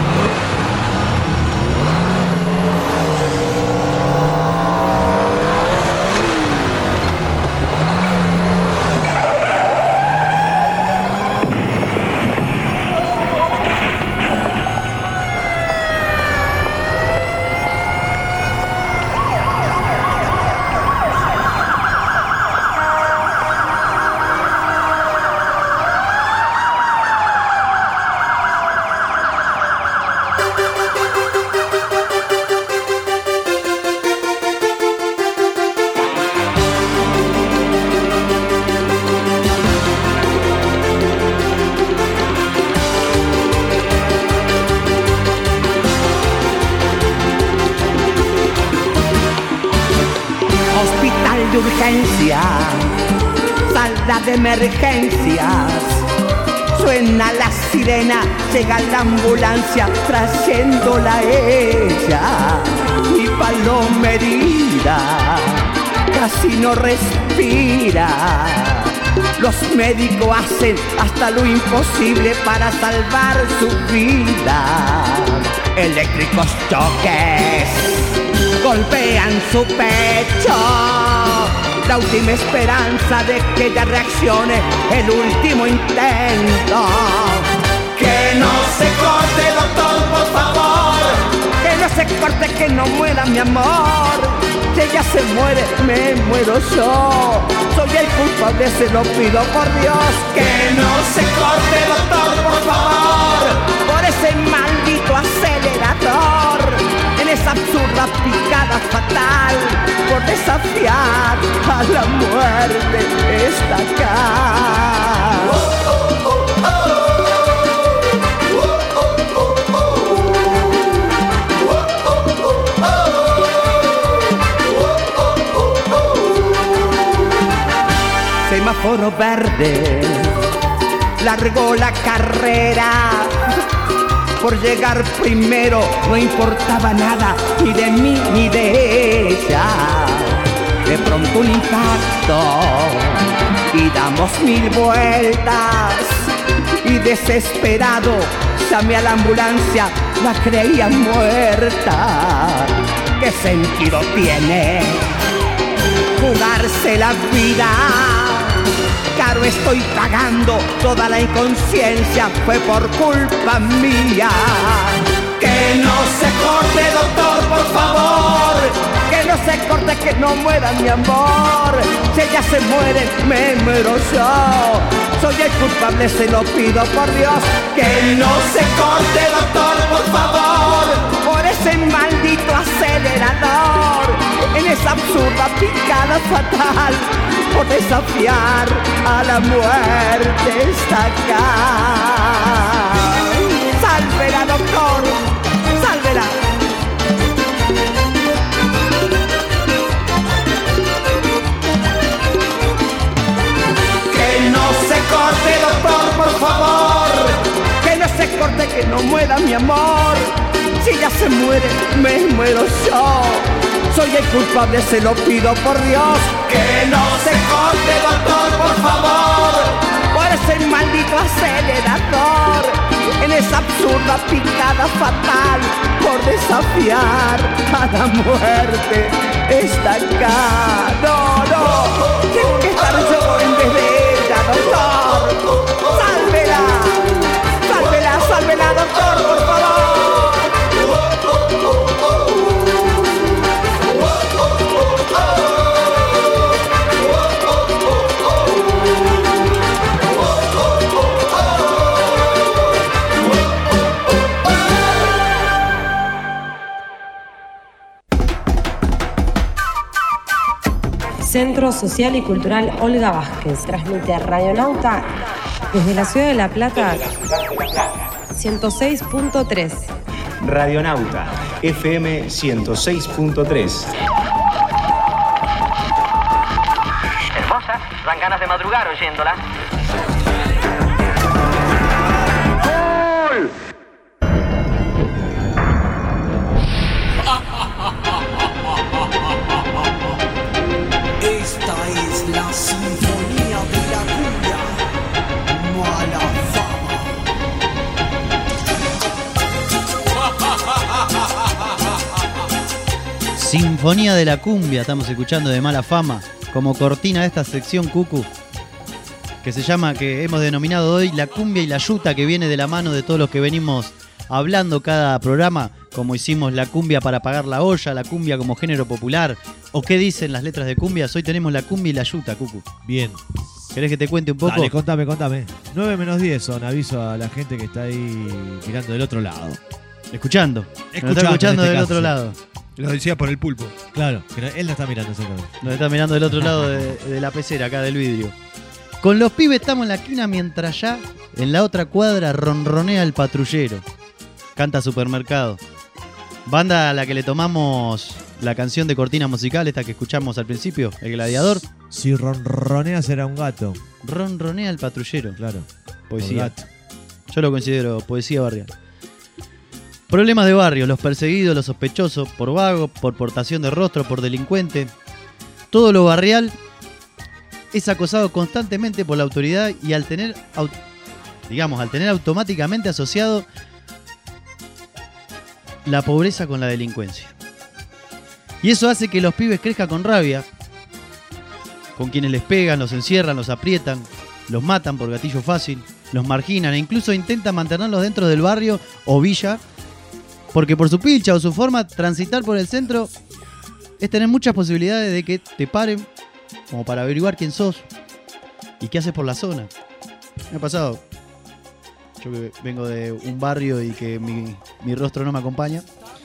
de urgencia, sala de emergencias. Suena la sirena, llega la ambulancia trayéndola a ella. Mi paloma herida casi no respira. Los médicos hacen hasta lo imposible para salvar su vida. Eléctricos choques golpean su pecho, la última esperanza de que ella reaccione, el último intento. Que no se corte, doctor, por favor. Que no se corte, que no muera mi amor. Si ella se muere, me muero yo. Soy el culpable, se lo pido por Dios. Que no se corte, doctor, por favor. Por ese maldito acelerador, en esa absurda picada fatal, por desafiar a la muerte está acá. Semáforo verde, largó la carrera. Por llegar primero no importaba nada, ni de mí ni de ella. De pronto un impacto y damos 1000 vueltas. Y desesperado llamé a la ambulancia, la creía muerta. ¿Qué sentido tiene jugarse la vida? Caro estoy pagando, toda la inconsciencia fue por culpa mía. Que no se corte, doctor, por favor. Que no se corte, que no muera mi amor. Si ella se muere, me muero yo. Soy el culpable, se lo pido por Dios. Que no se corte, doctor, por favor. Por ese maldito acelerador, en esa absurda picada fatal, por desafiar a la muerte está acá. Sálvela, doctor, sálvela. Que no se corte, doctor, por favor. Que no se corte, que no muera mi amor. Si ella se muere, me muero yo. Soy el culpable, se lo pido por Dios. Que no se corte, doctor, por favor. Por ese maldito acelerador, en esa absurda picada fatal, por desafiar a la muerte está acá. No, no, tengo que estar yo en vez de ella, doctor. Sálvela, sálvela, sálvela, doctor, por favor. Centro Social y Cultural Olga Vázquez. Transmite Radionauta desde la ciudad de La Plata, 106.3. Radionauta, FM 106.3. Hermosa, dan ganas de madrugar oyéndola. Esta es la sinfonía de la cumbia. Mala fama. Sinfonía de la cumbia, estamos escuchando de Mala Fama, como cortina de esta sección Cucu, que se llama, que hemos denominado hoy La Cumbia y la Yuta, que viene de la mano de todos los que venimos hablando cada programa, como hicimos la cumbia para pagar la olla, la cumbia como género popular, o qué dicen las letras de cumbias. Hoy tenemos la cumbia y la yuta, Cucu. Bien. ¿Querés que te cuente un poco? Dale, contame. 9 menos 10 son, aviso a la gente que está ahí mirando del otro lado. Escuchando. Nos está escuchando en este del caso, otro sí. lado. Lo decía por el pulpo. Claro, que él no está mirando exactamente. Nos está mirando del otro lado de la pecera, acá del vidrio. Con los pibes estamos en la esquina mientras ya en la otra cuadra ronronea el patrullero. Canta Supermercado. Banda a la que le tomamos la canción de cortina musical, esta que escuchamos al principio, El Gladiador. Si ronronea será un gato. Ronronea el patrullero. Claro. Poesía. Gato. Yo lo considero poesía barrial. Problemas de barrio, los perseguidos, los sospechosos, por vago, por portación de rostro, por delincuente. Todo lo barrial es acosado constantemente por la autoridad y al tener automáticamente asociado la pobreza con la delincuencia. Y eso hace que los pibes crezcan con rabia, con quienes les pegan, los encierran, los aprietan, los matan por gatillo fácil, los marginan e incluso intentan mantenerlos dentro del barrio o villa, porque por su pilcha o su forma, transitar por el centro es tener muchas posibilidades de que te paren como para averiguar quién sos y qué haces por la zona. Me ha pasado. Yo que vengo de un barrio y que mi rostro no me acompaña.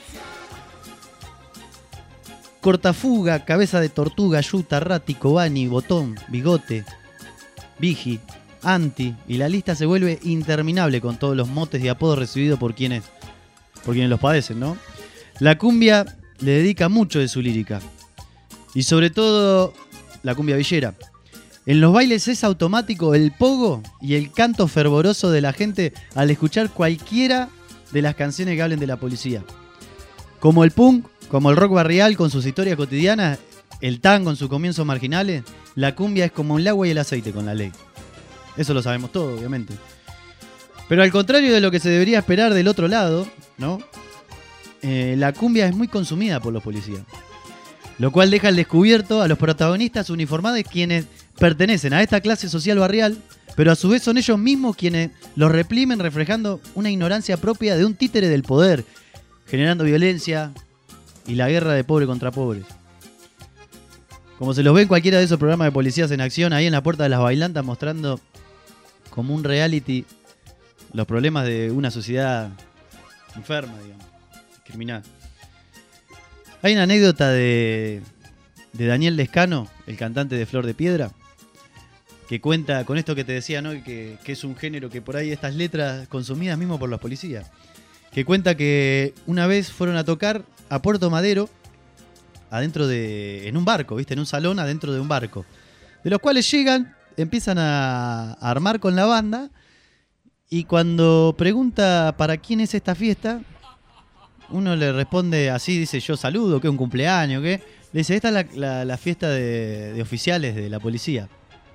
Cortafuga, cabeza de tortuga, yuta, rati, cobani, botón, bigote, vigi, anti, y la lista se vuelve interminable con todos los motes y apodos recibidos por quienes los padecen, ¿no? La cumbia le dedica mucho de su lírica, y sobre todo la cumbia villera. En los bailes es automático el pogo y el canto fervoroso de la gente al escuchar cualquiera de las canciones que hablen de la policía. Como el punk, como el rock barrial con sus historias cotidianas, el tango en sus comienzos marginales, la cumbia es como el agua y el aceite con la ley. Eso lo sabemos todo, obviamente. Pero al contrario de lo que se debería esperar del otro lado, ¿no? La cumbia es muy consumida por los policías. Lo cual deja al descubierto a los protagonistas uniformados quienes pertenecen a esta clase social barrial, pero a su vez son ellos mismos quienes los reprimen, reflejando una ignorancia propia de un títere del poder, generando violencia y la guerra de pobre contra pobres. Como se los ve en cualquiera de esos programas de policías en acción, ahí en la puerta de las bailantas, mostrando como un reality los problemas de una sociedad enferma, digamos, criminal. Hay una anécdota de Daniel Lescano, el cantante de Flor de Piedra, que cuenta con esto que te decía, ¿no? Que es un género que por ahí estas letras consumidas mismo por los policías. Que cuenta que una vez fueron a tocar a Puerto Madero en un barco, ¿viste? En un salón adentro de un barco. De los cuales llegan, empiezan a armar con la banda y cuando pregunta para quién es esta fiesta, uno le responde así, dice yo saludo, ¿qué? ¿Un cumpleaños? ¿Qué? Le dice, esta es la fiesta de oficiales de la policía.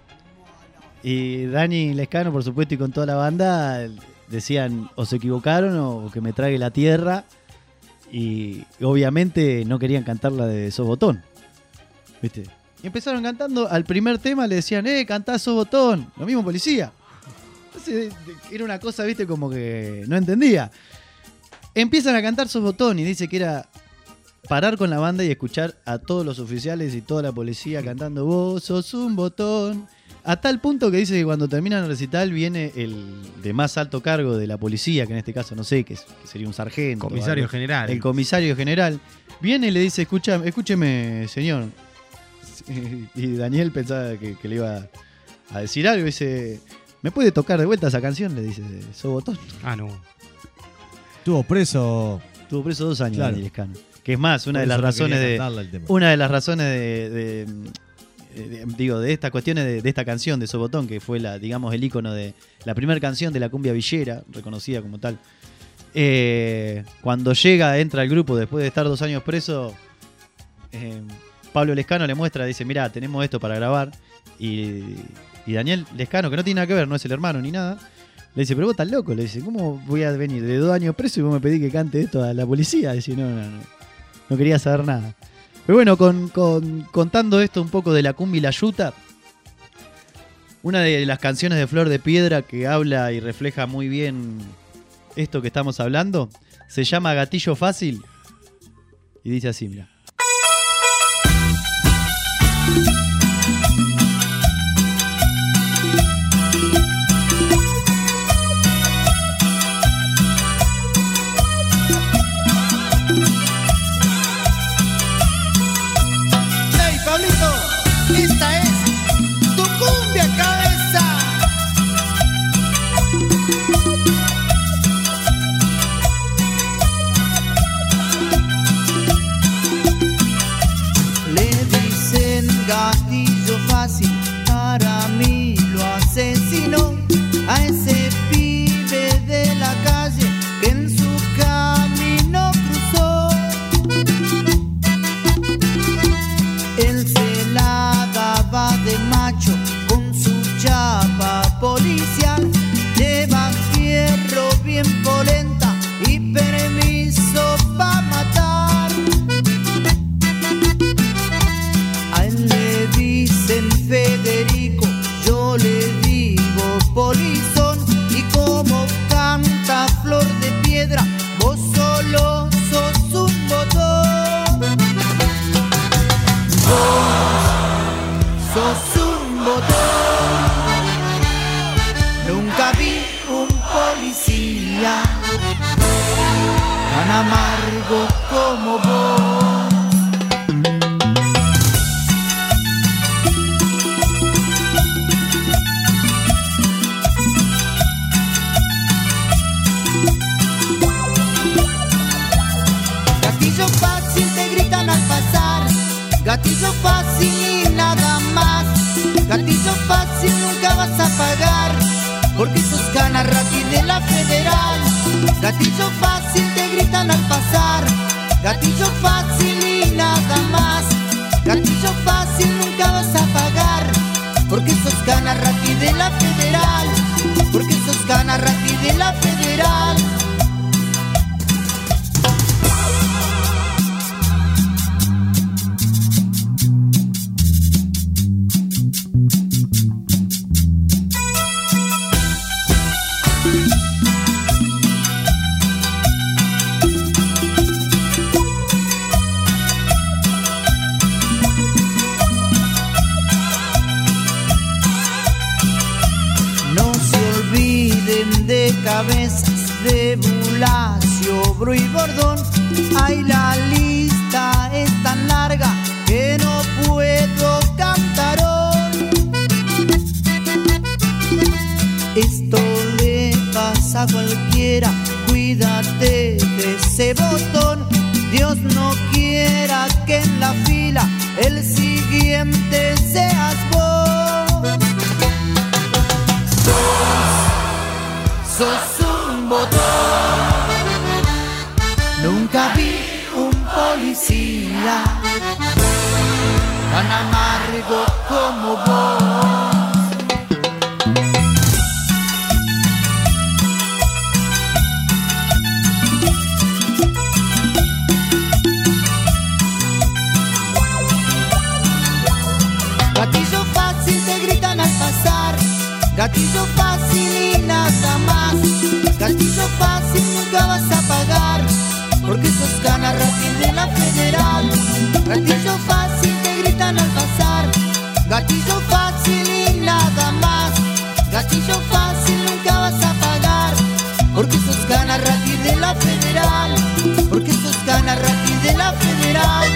Y Dani Lescano, por supuesto, y con toda la banda, decían o se equivocaron o que me trague la tierra. Y obviamente no querían cantar la de Sos Botón, ¿viste? Y empezaron cantando, al primer tema le decían, cantá Sos Botón, lo mismo policía. Entonces era una cosa, ¿viste? Como que no entendía. Empiezan a cantar Sos Botón y dice que era parar con la banda y escuchar a todos los oficiales y toda la policía cantando vos sos un botón. A tal punto que dice que cuando terminan el recital viene el de más alto cargo de la policía, que en este caso no sé, que sería un sargento. Comisario general. El comisario general. Viene y le dice, escúcheme, señor. Y Daniel pensaba que le iba a decir algo y dice, ¿me puede tocar de vuelta esa canción? Le dice, Sos Botón. Ah, no. Estuvo preso 2 años, claro. Daniel Lescano. Que es más, una de las razones de estas cuestiones de esta canción de Sos Botón, que fue el ícono de la primera canción de la cumbia villera, reconocida como tal. Cuando entra al grupo después de estar 2 años preso, Pablo Lescano le muestra, dice, mirá, tenemos esto para grabar. Y Daniel Lescano, que no tiene nada que ver, no es el hermano ni nada, le dice, pero vos estás loco. Le dice, ¿cómo voy a venir de 2 años preso y vos me pedís que cante esto a la policía? Dice, no quería saber nada. Pero bueno, contando esto un poco de la cumbia y la yuta, una de las canciones de Flor de Piedra que habla y refleja muy bien esto que estamos hablando, se llama Gatillo Fácil y dice así, mira. Esta es tu cumbia, cabeza. violenta y permiso pa' matar. A él le dicen Federico, yo le digo Polizón, y como canta Flor de Piedra, vos solo sos un botón. Vos sos un botón. Nunca vi un policía tan amargo como vos. Gatillo fácil te gritan al pasar, gatillo fácil y nada más. Gatillo fácil nunca vas a pagar, porque sos Canarrati de la Federal. Gatillo fácil te gritan al pasar, gatillo fácil y nada más. Gatillo fácil nunca vas a pagar, porque sos Canarrati de la Federal, porque sos Canarrati de la Federal. De cabezas de Bulacio, Bru y Bordón. Ay, la lista es tan larga que no puedo cantar hoy. Esto le pasa a cualquiera, cuídate de ese botón. Dios no quiera que en la fila el siguiente seas vos. Sos un botón. Nunca vi un policía tan amargo como vos. Gatillo fácil te gritan al pasar, gatillo fácil y nada más. Gatillo fácil nunca vas a pagar, porque sos Canarrati de la Federal. Gatillo fácil te gritan al pasar, gatillo fácil y nada más. Gatillo fácil nunca vas a pagar, porque sos Canarrati de la Federal, porque sos Canarrati de la Federal.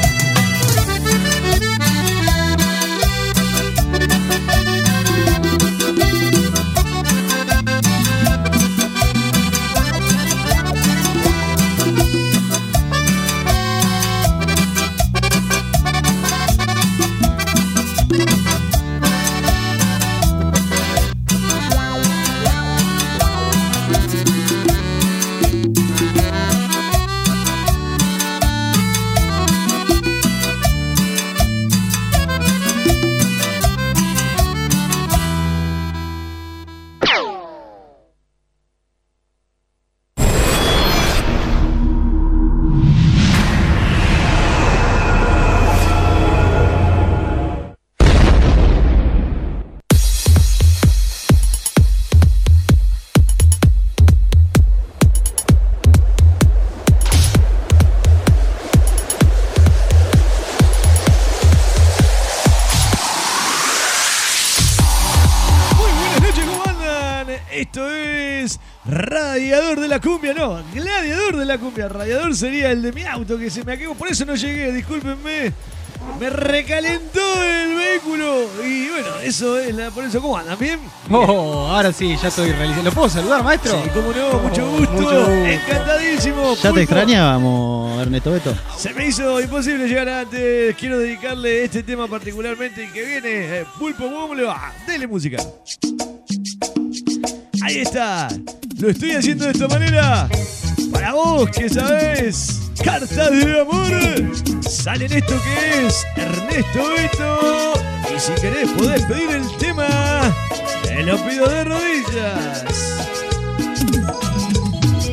Radiador de la cumbia, no, gladiador de la cumbia. Radiador sería el de mi auto que se me acabó, por eso no llegué, discúlpenme. Me recalentó el vehículo y bueno, eso es por eso. ¿Cómo andan? ¿Bien? Oh, ahora sí, ya estoy realizando. ¿Lo puedo saludar, maestro? Sí, cómo no, mucho gusto. Encantadísimo. Ya Pulpo. te extrañábamos, Ernesto Beto. Se me hizo imposible llegar antes. Quiero dedicarle este tema particularmente el que viene. Pulpo, ¿cómo le va? Dele música. Ahí está. Lo estoy haciendo de esta manera. Para vos que sabés. Cartas de amor. Salen esto que es Ernesto Beto. Y si querés podés pedir el tema. Te lo pido de rodillas.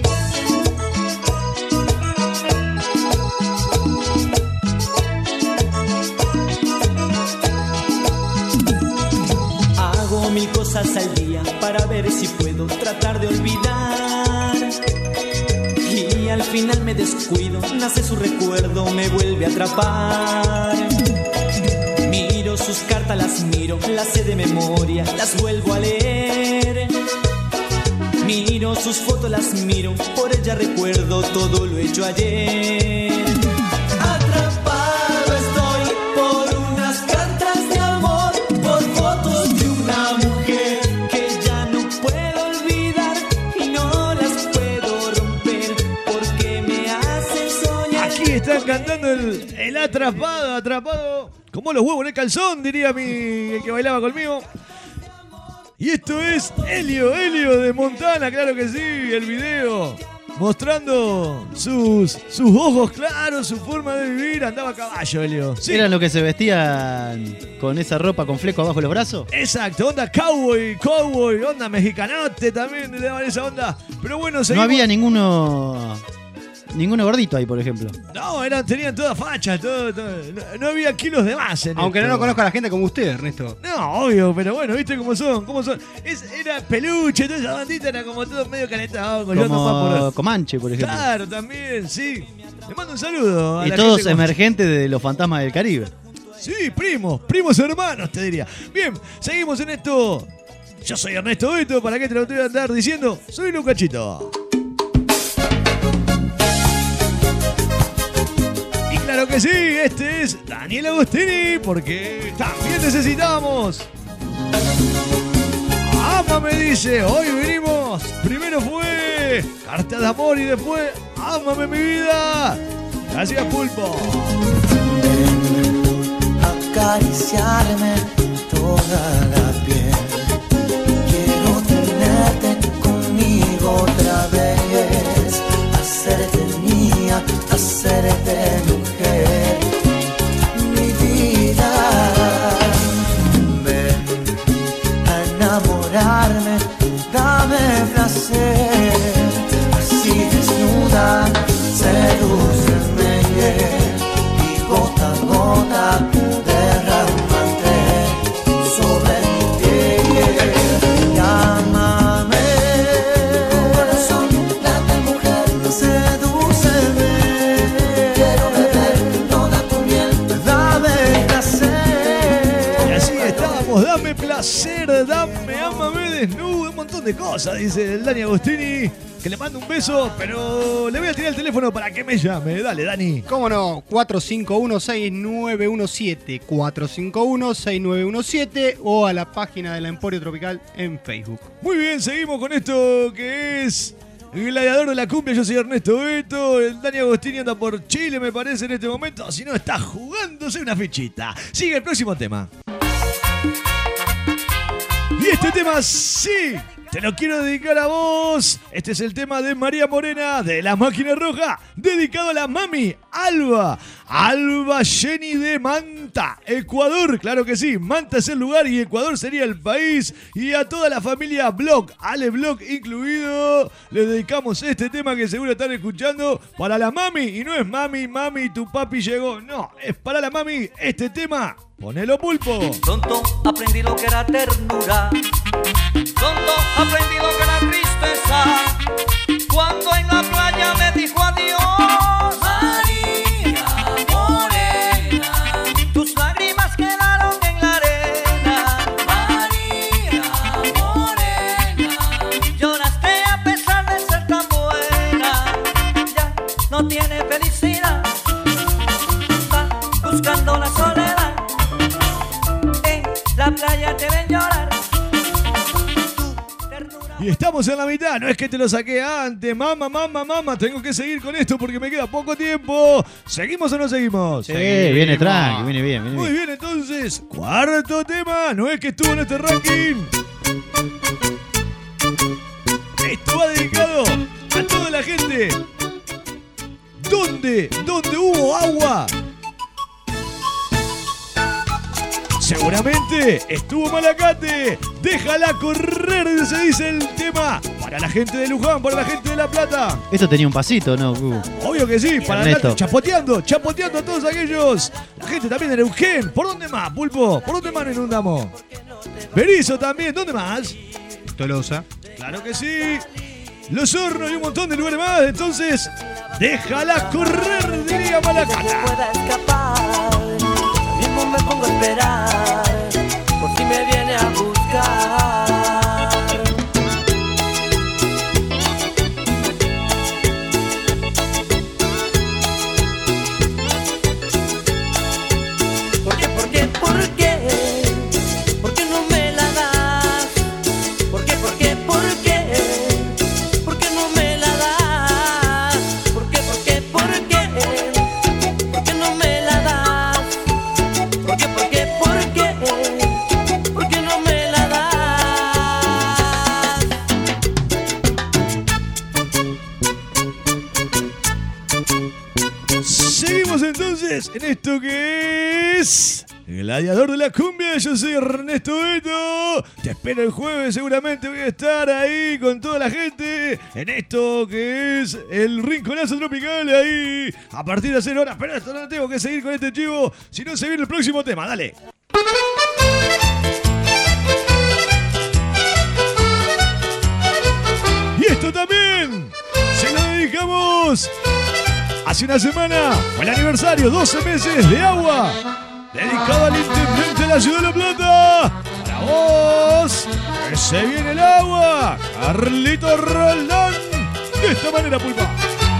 para ver si puedo tratar de olvidar. Y al final me descuido, nace su recuerdo, me vuelve a atrapar. Miro sus cartas, las miro, las sé de memoria, las vuelvo a leer. Miro sus fotos, las miro, por ella recuerdo todo lo hecho ayer. Atrapado estoy por unas cartas de amor, por fotos de una mujer que ya no puedo olvidar y no las puedo romper porque me hacen soñar. Aquí están cantando el atrapado, como los huevos en el calzón, diría el que bailaba conmigo. Y esto es Helio de Montana, claro que sí, el video mostrando sus ojos claros, su forma de vivir. Andaba a caballo, Helio. Sí. ¿Eran los que se vestían con esa ropa con fleco abajo de los brazos? Exacto, onda cowboy, onda mexicanote también, le daban esa onda. Pero bueno, seguimos. No había ninguno gordito ahí, por ejemplo. No, tenían toda facha, todo. No había kilos de más en Aunque esto. no conozco a la gente como usted, Ernesto. No, obvio, pero bueno, viste cómo son. Era peluche, toda esa bandita era como todo medio calentado. Como Comanche, por ejemplo. Claro, también, sí. Le mando un saludo a Y la todos gente emergentes de los fantasmas del Caribe. Sí, primos hermanos, te diría. Bien, seguimos en esto. Yo soy Ernesto Beto, ¿para qué te lo voy a andar diciendo? Soy Lucachito. Claro que sí, este es Daniel Agostini, porque también necesitamos. Ámame, dice, hoy venimos. Primero fue Carta de Amor y después Ámame, mi vida. Gracias, Pulpo. Acariciarme toda la piel. Quiero tenerte conmigo otra vez. Hacerte mía, hacerte mujer, mi vida. Ven a enamorarme, dame placer, así desnuda, sedúceme y gota a gota derrámate sobre mi piel. Llámame, corazón, date mujer, sedúceme. Quiero beber toda tu miel, dame placer. Y así estábamos, dame placer, dame, ámame desnudo, un montón de cosas, dice el Dani Agostini. Que le mando un beso, pero le voy a tirar el teléfono para que me llame. Dale, Dani. ¿Cómo no? 451-6917. 451-6917 o a la página de la Emporio Tropical en Facebook. Muy bien, seguimos con esto que es el gladiador de la cumbia. Yo soy Ernesto Beto. El Dani Agostini anda por Chile, me parece, en este momento. Si no, está jugándose una fichita. Sigue el próximo tema. Y este tema sí, te lo quiero dedicar a vos. Este es el tema de María Morena de La Máquina Roja, dedicado a la mami Alba Jenny de Manta, Ecuador. Claro que sí, Manta es el lugar y Ecuador sería el país. Y a toda la familia Block, Ale Block incluido, le dedicamos este tema que seguro están escuchando para la mami. Y no es mami, tu papi llegó. No, es para la mami este tema. Ponelo, Pulpo. Pronto aprendí lo que era ternura. Pronto aprendí lo que era tristeza. Cuando en la playa me dijo adiós. María Morena, tus lágrimas quedaron en la arena. María Morena, lloraste a pesar de ser tan buena. Ya no tiene felicidad, está buscando la soledad. En la playa te ven llorar. Y estamos en la mitad, no es que te lo saqué antes. Mamá, tengo que seguir con esto porque me queda poco tiempo. ¿Seguimos o no seguimos? Sí, viene tranqui, viene bien. Muy bien, entonces, cuarto tema. No es que estuvo en este ranking. Esto va dedicado a toda la gente. ¿Dónde hubo agua? Seguramente estuvo Malacate. Déjala correr, se dice el tema. Para la gente de Luján, para la gente de La Plata. Esto tenía un pasito, ¿no? Obvio que sí, para Ernesto. chapoteando a todos aquellos. La gente también de Neuquén. ¿Por dónde más, Pulpo? ¿Por dónde más nos inundamos? Berizo también, ¿dónde más? Tolosa. Claro que sí. Los Hornos y un montón de lugares más. Entonces, déjala correr, diría Malacata. Pueda escapar, mismo me pongo a esperar, por si me viene a buscar. ¿Por qué? ¿Por qué? ¿Por qué? ¿Por qué no me la das? ¿Por qué? ¿Por qué? ¿Por qué? ¿Por qué no me la das? ¿Por qué? ¿Por qué? ¿Por qué? ¿Por qué no me la das? ¿Por qué? ¿Por qué? ¿Por qué? ¿Por qué no me la das? Seguimos entonces en esto que es el Gladiador de la Cumbia. Yo soy Ernesto Beto. Te espero el jueves, seguramente voy a estar ahí con toda la gente en esto que es el Rinconazo Tropical ahí a partir de 0 horas. Pero esto no tengo que seguir con este chivo, si no se viene el próximo tema. Dale. Y esto también se lo dedicamos. Hace una semana fue el aniversario, 12 meses de agua, dedicado al intendente de la Ciudad de La Plata. Para vos, que se viene el agua, Carlito Roldán. De esta manera, pulpa.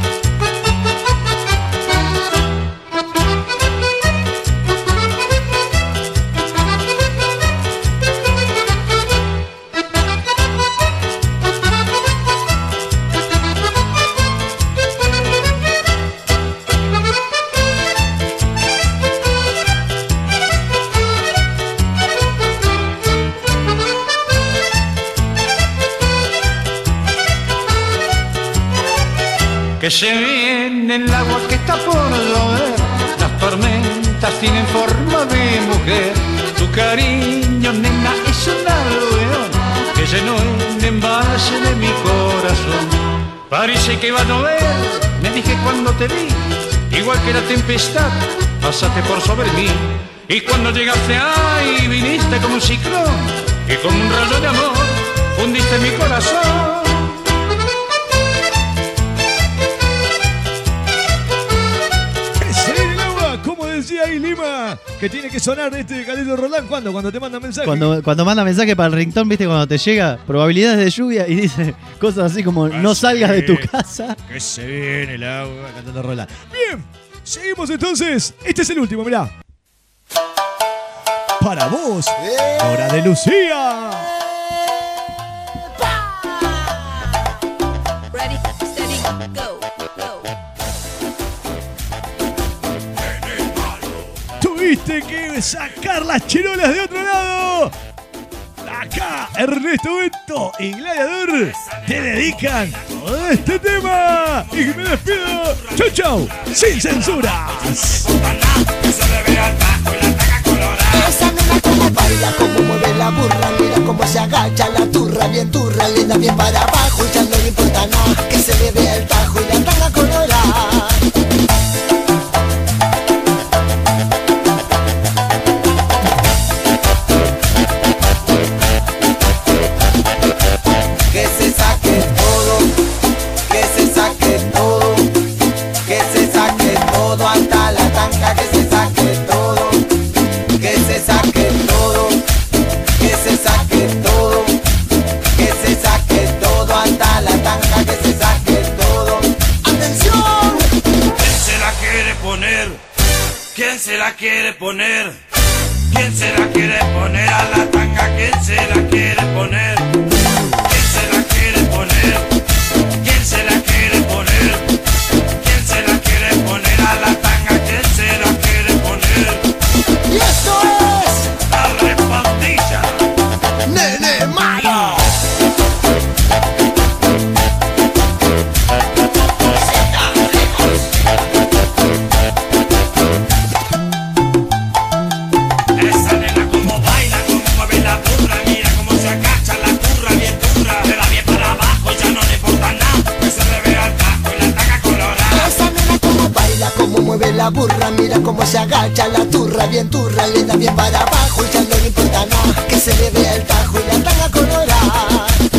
Que se viene el agua que está por llover, las tormentas tienen forma de mujer. Tu cariño, nena, es un alveón que llenó el embalse de mi corazón. Parece que va a llover, me dije cuando te vi, igual que la tempestad, pasaste por sobre mí. Y cuando llegaste ahí, viniste como un ciclón, y como un rayo de amor, fundiste mi corazón. Decía ahí Lima que tiene que sonar este Carlito Roldán. ¿Cuándo? Cuando te manda mensaje. Cuando manda mensaje para el ringtone, viste, cuando te llega probabilidades de lluvia y dice cosas así como no salgas de tu casa. Que se viene el agua cantando Roldán. Bien, seguimos entonces. Este es el último, mirá. Para vos, Hora de Lucía. Ready, steady, go, go. Tuviste que sacar las chirolas de otro lado. Acá, Ernesto Beto y Gladiador te dedican todo este tema. Y me despido. Chau, chau. Sin censuras. Esa nena como baila, como mueve la burra, mira cómo se agacha la turra, bien turra, le da bien para abajo y ya no le importa nada, que se le vea el tajo y la tanga colorada. Que se saque todo, que se saque todo, que se saque todo hasta la tanga, que se saque todo, que se saque todo, que se saque todo, que se saque todo hasta la tanga, que se saque todo. ¡Atención! ¿Quién se la quiere poner? ¿Quién se la quiere poner? ¿Quién se la quiere poner a la tanga? ¿Quién se la quiere poner? ¿Quién se la quiere poner? ¿Quién se la quiere poner? ¿Quién se la quiere poner a la tanga? ¿Quién se la quiere poner? Y esto es La Respondilla. Nene Malo. Esa nena como baila, como mueve la burra, mira cómo se agacha la turra, bien turra, le da bien para abajo y ya no le importa nada, que se le vea el tajo y la tanga colorada. Esa nena como baila, como mueve la burra, mira cómo se agacha la turra, bien turra, le da bien para abajo y ya no le importa nada, que se le vea el tajo y la tanga colorada.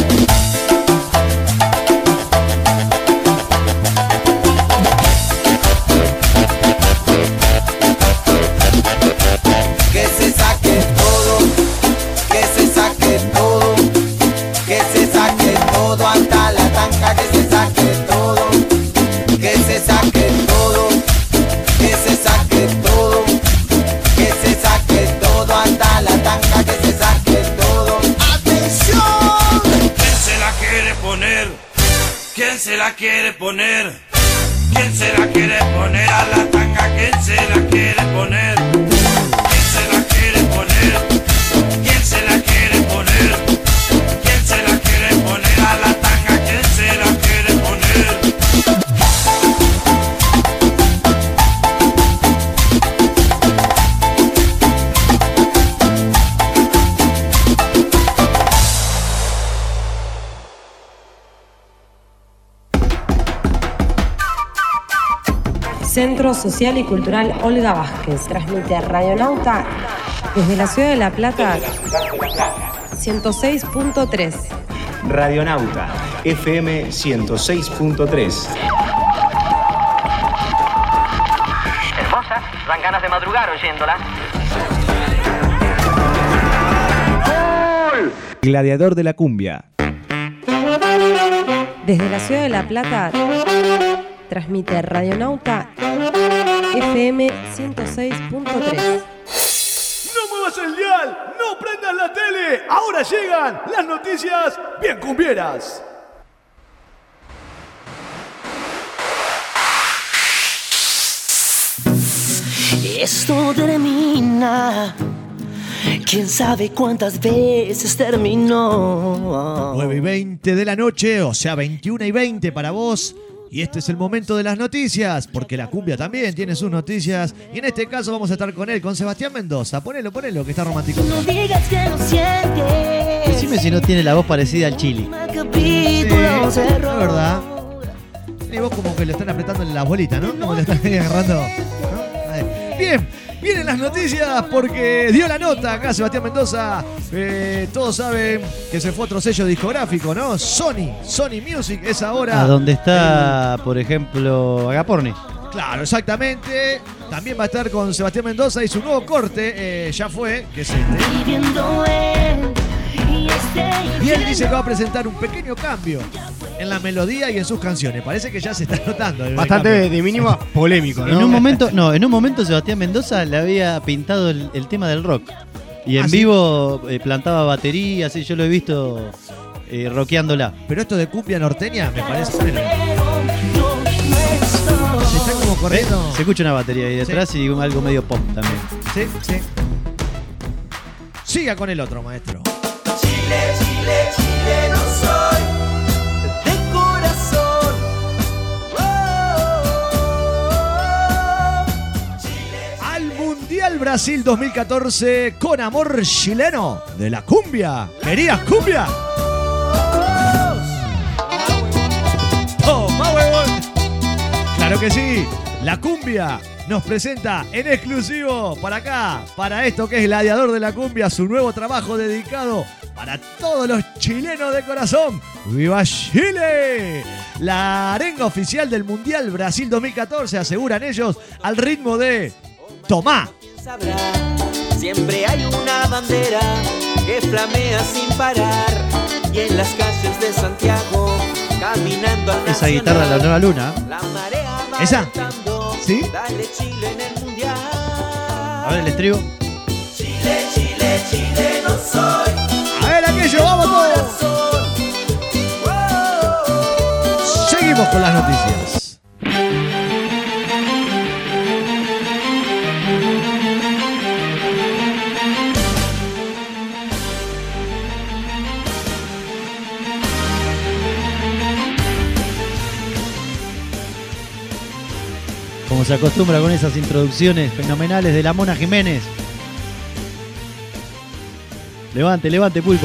la quiere poner? ¿Quién se la quiere poner a la tanga? ¿Quién se la quiere poner? ¿Quién se la quiere poner? ¿Quién se la quiere poner? ¿Quién se la quiere poner a la tanga? ¿Quién se la quiere poner? Centro Social y Cultural Olga Vázquez. Transmite Radionauta desde la ciudad de La Plata, 106.3. Radionauta, FM 106.3. Hermosa, dan ganas de madrugar oyéndola. Gladiador de la cumbia. Desde la ciudad de La Plata, transmite Radionauta FM 106.3. No muevas el dial, no prendas la tele. Ahora llegan las noticias bien cumbieras. Esto termina. Quién sabe cuántas veces terminó. 9:20 de la noche, o sea 21:20 para vos. Y este es el momento de las noticias, porque la cumbia también tiene sus noticias. Y en este caso vamos a estar con él, con Sebastián Mendoza. Ponelo, que está romántico. No digas que no sientes. Decime si no tiene la voz parecida al Chili. Sí, es verdad. Y vos como que le están apretando en la bolita, ¿no? Como le están agarrando. ¿No? Bien, vienen las noticias porque dio la nota acá Sebastián Mendoza. Todos saben que se fue otro sello discográfico, ¿no? Sony Music es ahora. A donde está, por ejemplo, Agaporni. Claro, exactamente. También va a estar con Sebastián Mendoza y su nuevo corte, ya fue, que es este. Y él dice que va a presentar un pequeño cambio en la melodía y en sus canciones. Parece que ya se está notando. Bastante de mínimo polémico, ¿no? En un momento Sebastián Mendoza le había pintado el tema del rock. Y en vivo plantaba baterías, y yo lo he visto rockeándola. Pero esto de cumbia norteña me parece... Se está como corriendo... Se escucha una batería ahí detrás y algo medio pop también. Sí. Siga con el otro, maestro. Chile no soy de corazón. Al Mundial Brasil 2014 con amor chileno de la cumbia. ¿Querías cumbia? ¡Oh, más huevón! ¡Claro que sí! La cumbia nos presenta en exclusivo para acá, para esto que es Gladiador de la Cumbia, su nuevo trabajo dedicado para todos los chilenos de corazón. ¡Viva Chile! La arenga oficial del Mundial Brasil 2014, aseguran ellos, al ritmo de Tomá. Sabrá, siempre hay una bandera que flamea sin parar. Y en las calles de Santiago, caminando al Esa guitarra de la Nueva Luna. La marea va ¿Esa? cantando, ¿Sí? Dale Chile en el Mundial. A ver el estribo. Chile no soy. A ver aquello, vamos todos. Seguimos con las noticias. Como se acostumbra con esas introducciones fenomenales de la Mona Jiménez. Levante, Pulpo.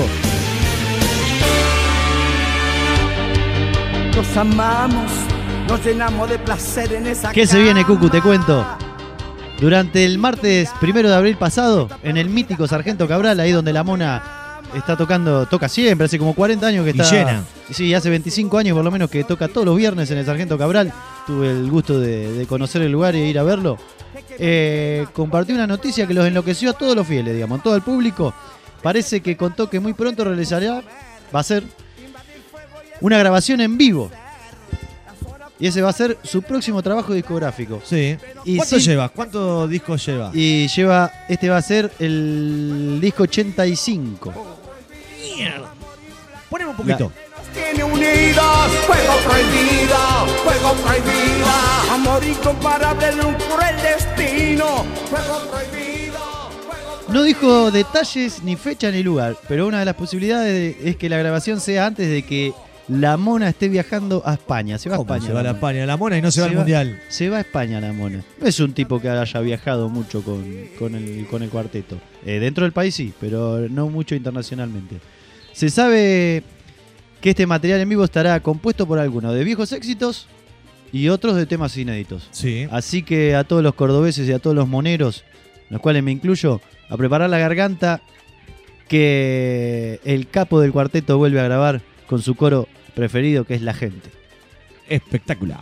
Nos amamos, nos llenamos de placer en esa ¿Qué se viene, Cucu? Te cuento. Durante el martes 1 de abril pasado, en el mítico Sargento Cabral, ahí donde la Mona está tocando, toca siempre, hace como 40 años que está. Y llena. Sí, hace 25 años por lo menos que toca todos los viernes en el Sargento Cabral. Tuve el gusto de conocer el lugar e ir a verlo. Compartí una noticia que los enloqueció a todos los fieles, digamos, todo el público. Parece que contó que muy pronto va a ser una grabación en vivo. Y ese va a ser su próximo trabajo discográfico. Sí. Y ¿Cuánto sí, lleva? ¿Cuántos discos lleva? Y este va a ser el disco 85. Mierda. Poneme un poquito. tiene unidas Fuego prohibido, fuego prohibido. Amor incomparable en un cruel destino. Fuego prohibido. No dijo detalles, ni fecha, ni lugar, pero una de las posibilidades es que la grabación sea antes de que la Mona esté viajando a España. Se va a España. Se va a España la Mona y no se va al Mundial. Se va a España la Mona. No es un tipo que haya viajado mucho con el cuarteto. Dentro del país sí, pero no mucho internacionalmente. Se sabe que este material en vivo estará compuesto por algunos de viejos éxitos y otros de temas inéditos. Sí. Así que a todos los cordobeses y a todos los moneros, los cuales me incluyo, a preparar la garganta, que el capo del cuarteto vuelve a grabar con su coro preferido, que es La Gente. Espectacular.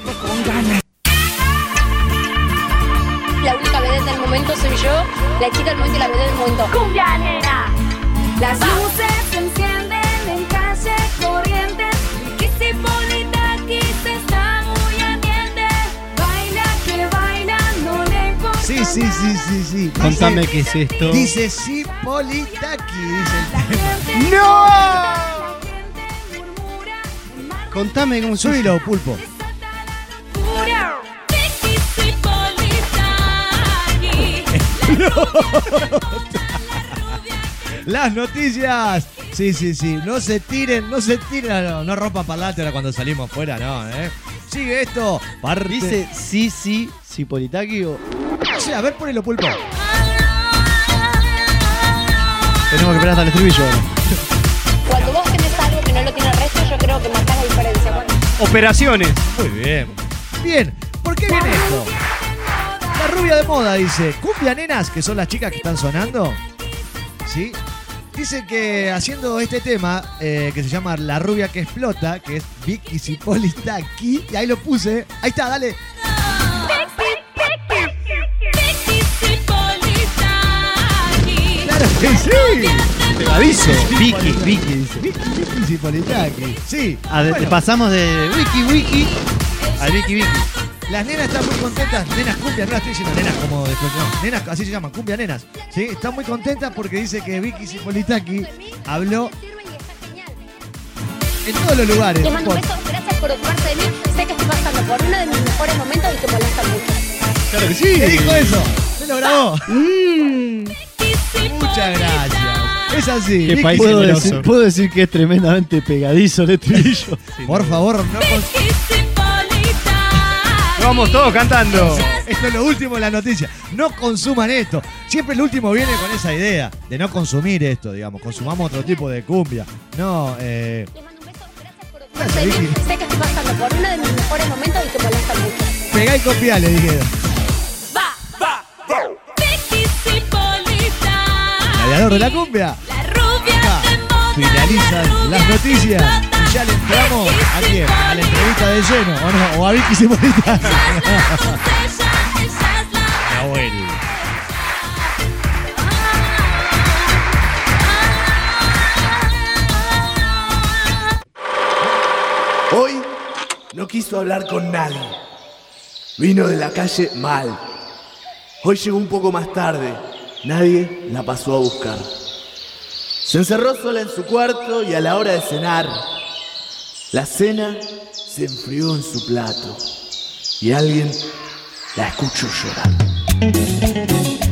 La única vedette del momento soy yo, la chica del momento y la vedette del momento. ¡Cumbia, nena! Las luces se encienden en calle Corrientes. Que si Polita aquí se está muy ardiente. Baila que baila, no le importa. Sí. Contame Dice- qué es esto. Dice Cipolitaki, dice el tema. ¡No! Contame cómo se Súbilo, Pulpo. Las noticias. Sí. No se tiren. No rompan parlante ahora cuando salimos fuera, no, Sigue esto. Dice sí, Cipolitaki o... Sí, a ver, ponelo, Pulpo. Tenemos que esperar hasta el estribillo ahora. Cuando vos tenés algo que no lo tiene el resto, yo creo que marcás la diferencia. Bueno. Operaciones. Muy bien. Bien, ¿por qué viene esto? La rubia de moda dice, cumbia nenas, que son las chicas que están sonando. ¿Sí? Dice que haciendo este tema, que se llama La rubia que explota, que es Vicky Cipolitaki, y ahí lo puse. Ahí está, dale. ¡Claro que sí! Pegadizo. Vicky dice. Vicky Cipolitaki. Sí. Bueno. Pasamos de Wiki a Vicky. Las nenas están muy contentas, nenas cumbia, no las estoy diciendo nenas como después, no, nenas, así se llaman, cumbia nenas. ¿Sí? Están muy contentas porque dice que Vicky Cipolitaki habló en todos los lugares. Te mando un beso, gracias por ocuparse de mí. Sé que estoy pasando por uno de mis mejores momentos y te molesta mucho. Claro que sí. ¿Qué dijo eso? Se lo grabó. Muchas gracias. Es así. ¿Qué país generoso? Puedo decir que es tremendamente pegadizo el estribillo. Por favor, no Vamos todos cantando. Esto es lo último de la noticia. No consuman esto. Siempre el último viene con esa idea de no consumir esto, digamos. Consumamos otro tipo de cumbia. No, Sé que estoy pasando por uno de mis mejores momentos y te molesta mucho. Pegá y copiá, le dije. Gladiador de la cumbia. Acá finalizan las noticias y ya le entramos a quién, a la entrevista de lleno, o no, o a Vicky Cipolitaki. Nahuel. Hoy no quiso hablar con nadie. Vino de la calle mal. Hoy llegó un poco más tarde. Nadie la pasó a buscar. Se encerró sola en su cuarto y a la hora de cenar, la cena se enfrió en su plato y alguien la escuchó llorar.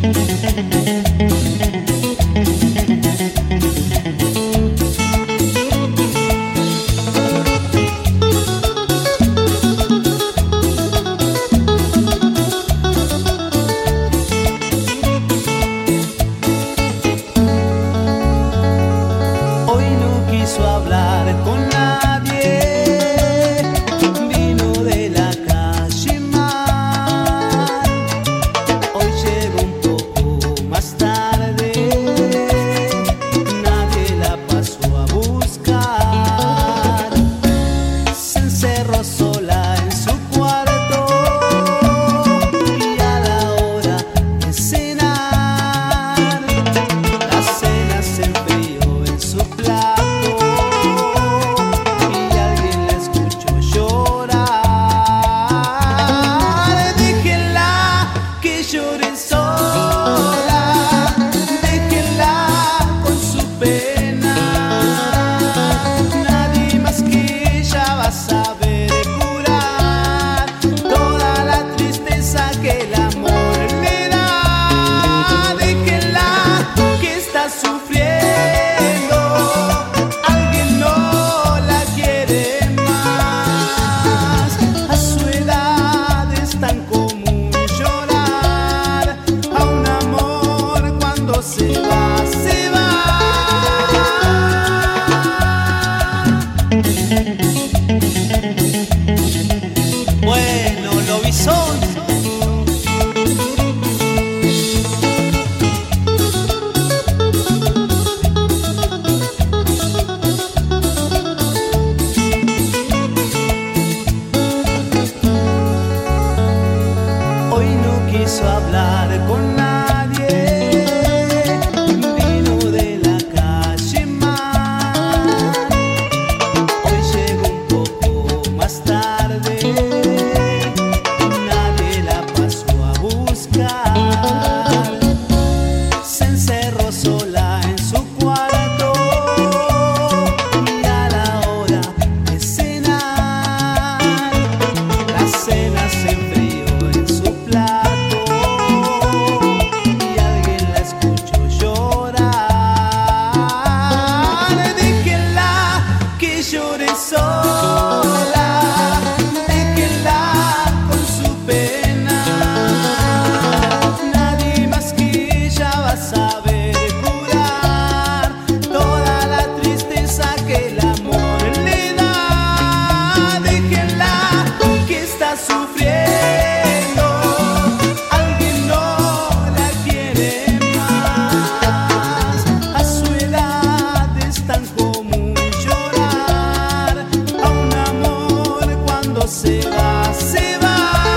Hoy no quiso hablar con nadie, vino de la calle mal. Hoy llegó un poco más tarde hablar con nadie. Vino de la calle Mar. Hoy llego un poco más tarde. Nadie la pasó a buscar. Se encerró sola en su cuarto. Y a la hora de cenar, la cena se enfrió en su plato. Y alguien la escuchó llorar. Déjenla que llore sola. Déjenla con su pena. Nadie más que ella va a saber curar toda la tristeza que el amor le da. Déjenla que está sufriendo. Alguien no la quiere más. A su edad es tan común llorar a un amor cuando se va, se va.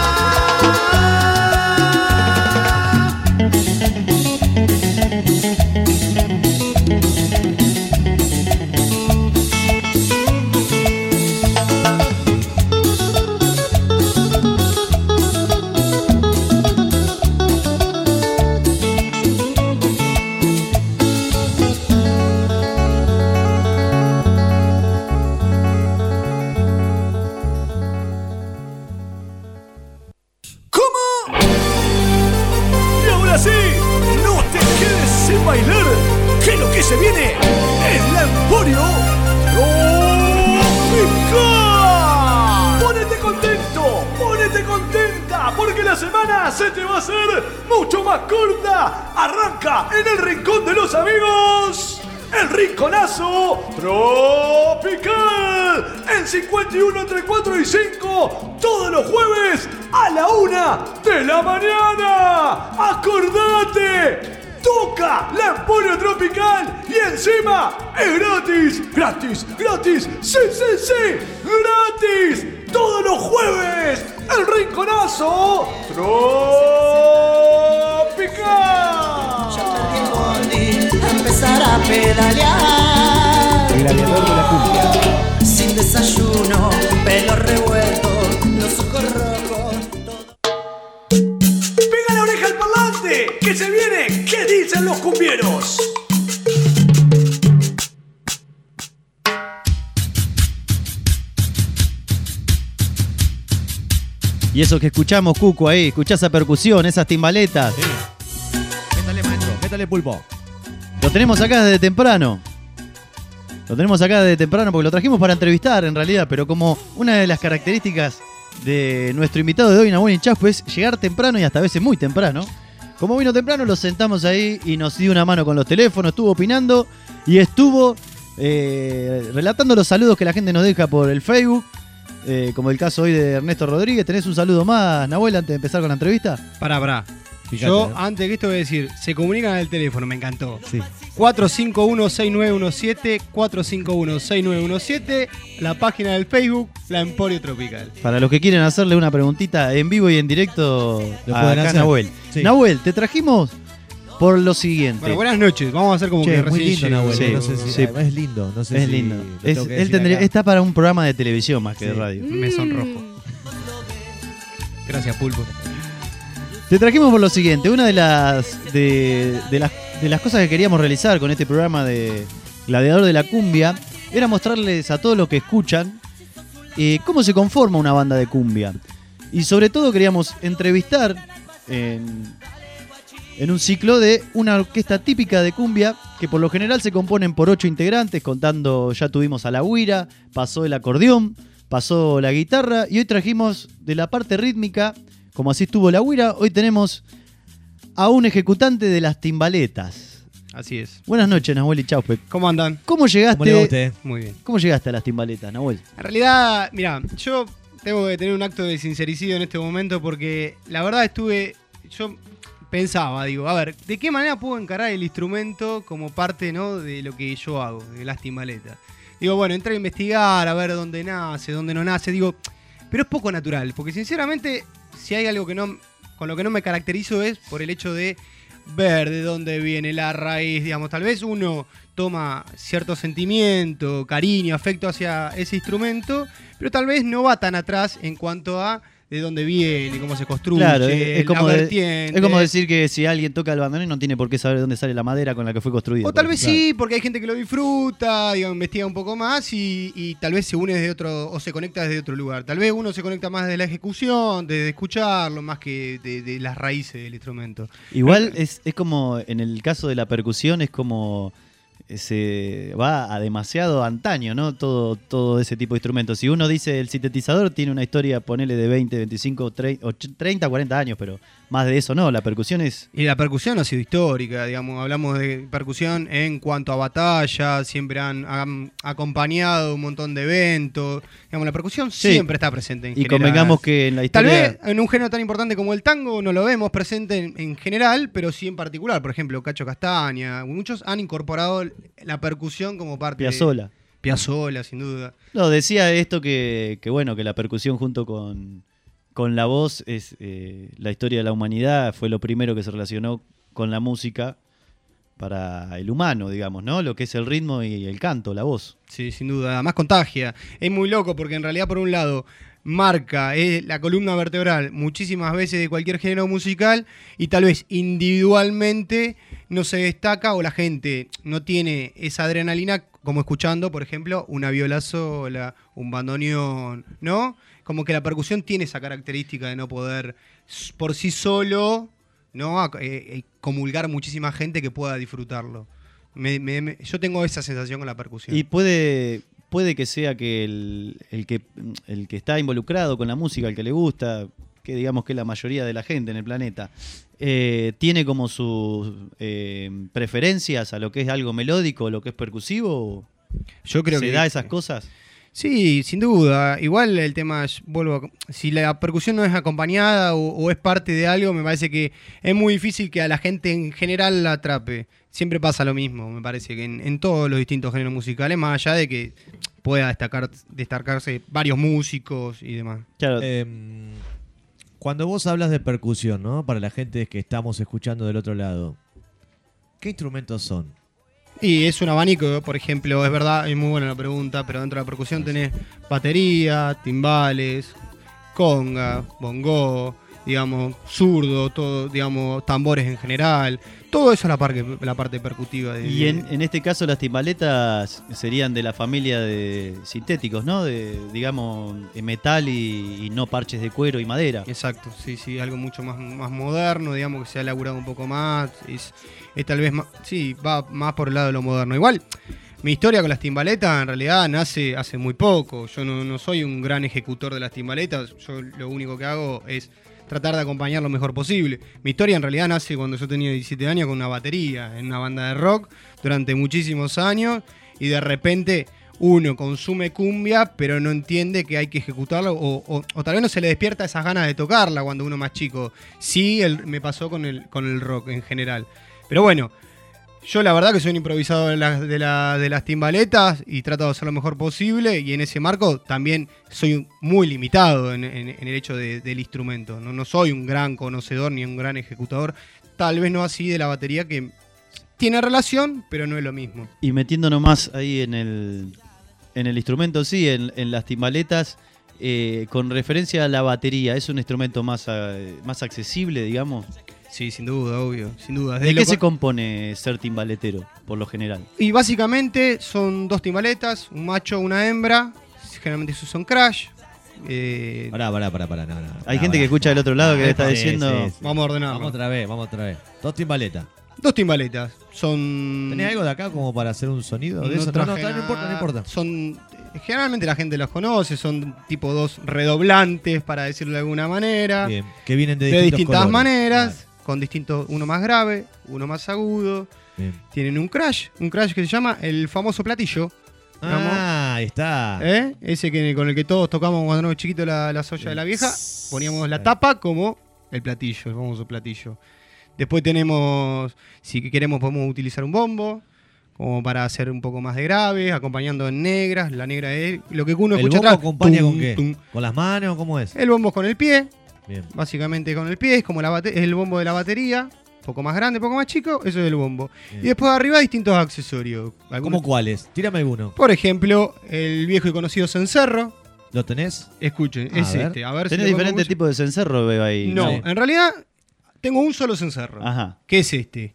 ¿Cómo? Y ahora sí, no te quedes sin bailar, que lo que se viene es la Emporio Tropical. Ponete contento, ponete contenta, porque la semana se te va a hacer mucho más corta. Arranca en el Rincón de los Amigos, el Rinconazo Tropical, en 51 entre 4 y 5, todos los jueves a la 1 de la mañana. ¡Acordate! Toca la Emporio Tropical y encima es gratis, gratis, gratis, sí, sí, sí, gratis. Todos los jueves, el Rinconazo Tropical. A empezar a pedalear. El gladiador de la cumbia. Sin desayuno, pelo revuelto, los ojos rojos. ¡Pega la oreja al parlante! ¡Que se viene! ¿Qué dicen los cumbieros? Y eso que escuchamos, Cuco, ahí, escuchá esa percusión, esas timbaletas. Métale, maestro, métale pulpo. Lo tenemos acá desde temprano. Lo tenemos acá desde temprano porque lo trajimos para entrevistar en realidad, pero como una de las características de nuestro invitado de hoy, Nahuel Hinchasco, es llegar temprano y hasta a veces muy temprano. Como vino temprano, lo sentamos ahí y nos dio una mano con los teléfonos, estuvo opinando y estuvo relatando los saludos que la gente nos deja por el Facebook. Como el caso hoy de Ernesto Rodríguez. ¿Tenés un saludo más, Nahuel, antes de empezar con la entrevista? Pará. Fíjate, Yo, antes que esto, voy a decir, se comunican al teléfono, me encantó. Sí. 451-6917, 451-6917, la página del Facebook, la Emporio Tropical. Para los que quieren hacerle una preguntita en vivo y en directo Lo a pueden acá, hacer. Nahuel. Sí. Nahuel, te trajimos por lo siguiente. Bueno, buenas noches, vamos a hacer como Che, que muy recién lindo, llego. Nahuel. No sé si, sí. es lindo. No sé Es si lindo. lo tengo que Él decir tendría, acá. está para un programa de televisión más que de Sí. radio. Me sonrojo. Gracias, Pulpo. Te trajimos por lo siguiente. Una de las cosas que queríamos realizar con este programa de Gladiador de la Cumbia era mostrarles a todos los que escuchan cómo se conforma una banda de cumbia. Y sobre todo queríamos entrevistar en un ciclo de una orquesta típica de cumbia que por lo general se componen por 8 integrantes, contando, ya tuvimos a la güira, pasó el acordeón, pasó la guitarra y hoy trajimos de la parte rítmica, como así estuvo la güira, hoy tenemos a un ejecutante de las timbaletas. Así es. Buenas noches, Nahuel y Chaupe. ¿Cómo andan? ¿Cómo llegaste? ¿Cómo le va a usted? Muy bien. ¿Cómo llegaste a las timbaletas, Nahuel? En realidad, mira, yo tengo que tener un acto de sincericidio en este momento porque la verdad yo pensaba, digo, a ver, ¿de qué manera puedo encarar el instrumento como parte, ¿no?, de lo que yo hago, de las timbaletas? Digo, bueno, entré a investigar, a ver dónde nace, dónde no nace, digo, pero es poco natural, porque sinceramente, si hay algo que no con lo que no me caracterizo es por el hecho de ver de dónde viene la raíz, digamos. Tal vez uno toma cierto sentimiento, cariño, afecto hacia ese instrumento, pero tal vez no va tan atrás en cuanto a de dónde viene, cómo se construye, Claro, es como, la vertiente. es como decir que si alguien toca el bandoneón no tiene por qué saber de dónde sale la madera con la que fue construida. O tal vez sí, porque hay gente que lo disfruta, digamos, investiga un poco más y tal vez se une desde otro, o se conecta desde otro lugar. Tal vez uno se conecta más de la ejecución, de escucharlo, más que de las raíces del instrumento. Igual es como, en el caso de la percusión, es como se va a demasiado antaño, ¿no? Todo ese tipo de instrumentos. Si uno dice el sintetizador tiene una historia, ponele de 20, 25, 30, 40 años, pero más de eso no, la percusión es... Y la percusión ha sido histórica, digamos, hablamos de percusión en cuanto a batallas, siempre han acompañado un montón de eventos, digamos, la percusión siempre está presente en general. Y convengamos que en la historia... Tal vez en un género tan importante como el tango no lo vemos presente en general, pero sí en particular, por ejemplo, Cacho Castaña, muchos han incorporado la percusión como parte Piazzolla. Piazzolla, sin duda. No, decía esto que bueno, que la percusión junto con la voz es la historia de la humanidad, fue lo primero que se relacionó con la música para el humano, digamos, ¿no? Lo que es el ritmo y el canto, la voz. Sí, sin duda. Además contagia. Es muy loco porque en realidad, por un lado, marca la columna vertebral muchísimas veces de cualquier género musical y tal vez individualmente no se destaca o la gente no tiene esa adrenalina como escuchando, por ejemplo, una viola sola, un bandoneón, ¿no? Como que la percusión tiene esa característica de no poder por sí solo, ¿no? Comulgar muchísima gente que pueda disfrutarlo. Yo tengo esa sensación con la percusión. Y puede que sea que el que está involucrado con la música, el que le gusta, que digamos que es la mayoría de la gente en el planeta, tiene como sus preferencias a lo que es algo melódico, lo que es percusivo. Yo creo ¿Se da esas cosas? Sí, sin duda. Igual el tema, si la percusión no es acompañada o es parte de algo, me parece que es muy difícil que a la gente en general la atrape. Siempre pasa lo mismo, me parece que en todos los distintos géneros musicales, más allá de que pueda destacarse varios músicos y demás. Claro. Cuando vos hablas de percusión, ¿no? Para la gente que estamos escuchando del otro lado, ¿qué instrumentos son? Y es un abanico, por ejemplo, es verdad, es muy buena la pregunta, pero dentro de la percusión tenés batería, timbales, conga, bongo, digamos, zurdo, todo, digamos, tambores en general. Todo eso es la parte percutiva. Y en este caso las timbaletas serían de la familia de sintéticos, ¿no? De, digamos, metal y no parches de cuero y madera. Exacto, sí, algo mucho más moderno, digamos, que se ha elaborado un poco más. Es tal vez más, sí, va más por el lado de lo moderno. Igual, mi historia con las timbaletas en realidad nace hace muy poco. Yo no soy un gran ejecutor de las timbaletas. Yo lo único que hago es tratar de acompañar lo mejor posible. Mi historia en realidad nace cuando yo tenía 17 años con una batería en una banda de rock durante muchísimos años y de repente uno consume cumbia pero no entiende que hay que ejecutarla o tal vez no se le despierta esas ganas de tocarla cuando uno es más chico. Sí, me pasó con el rock en general. Pero bueno, yo la verdad que soy un improvisador de las timbaletas y trato de hacer lo mejor posible y en ese marco también soy muy limitado en el hecho del instrumento. No soy un gran conocedor ni un gran ejecutador, tal vez no así de la batería que tiene relación, pero no es lo mismo. Y metiéndonos más ahí en el instrumento, sí, en las timbaletas, con referencia a la batería, ¿es un instrumento más accesible, digamos? Sí, sin duda, obvio, sin duda. ¿De qué se compone ser timbaletero, por lo general? Y básicamente son dos timbaletas, un macho, una hembra, generalmente se usan crash. Pará. Hay gente que escucha del otro lado que le está diciendo... Sí. Vamos a ordenar. Vamos otra vez. Dos timbaletas. Dos timbaletas. Son... ¿Tenés algo de acá como para hacer un sonido de eso? No importa. Generalmente la gente los conoce, son tipo dos redoblantes, para decirlo de alguna manera. Bien, que vienen de distintas colores. Maneras. Con distintos, uno más grave, uno más agudo. Bien. Tienen un crash que se llama el famoso platillo. Ahí está. Ese con el que todos tocamos cuando éramos chiquitos la soya de la vieja. Poníamos la tapa como el platillo, el famoso platillo. Después tenemos, si queremos podemos utilizar un bombo, como para hacer un poco más de grave, acompañando en negras. La negra es lo que uno escucha atrás. ¿El bombo acompaña con qué? ¿Con las manos? ¿Cómo es? El bombo con el pie. Bien. Básicamente con el pie, es como el bombo de la batería. Poco más grande, poco más chico, eso es el bombo. Bien. Y después arriba distintos accesorios. ¿Cómo cuáles? Tírame alguno. Por ejemplo, el viejo y conocido cencerro. ¿Lo tenés? Escuchen, A es ver. este. A ver Tenés si lo diferentes pongo tipos de cencerro, veo ahí. mucho. No, en realidad tengo un solo cencerro. Ajá. Que es este.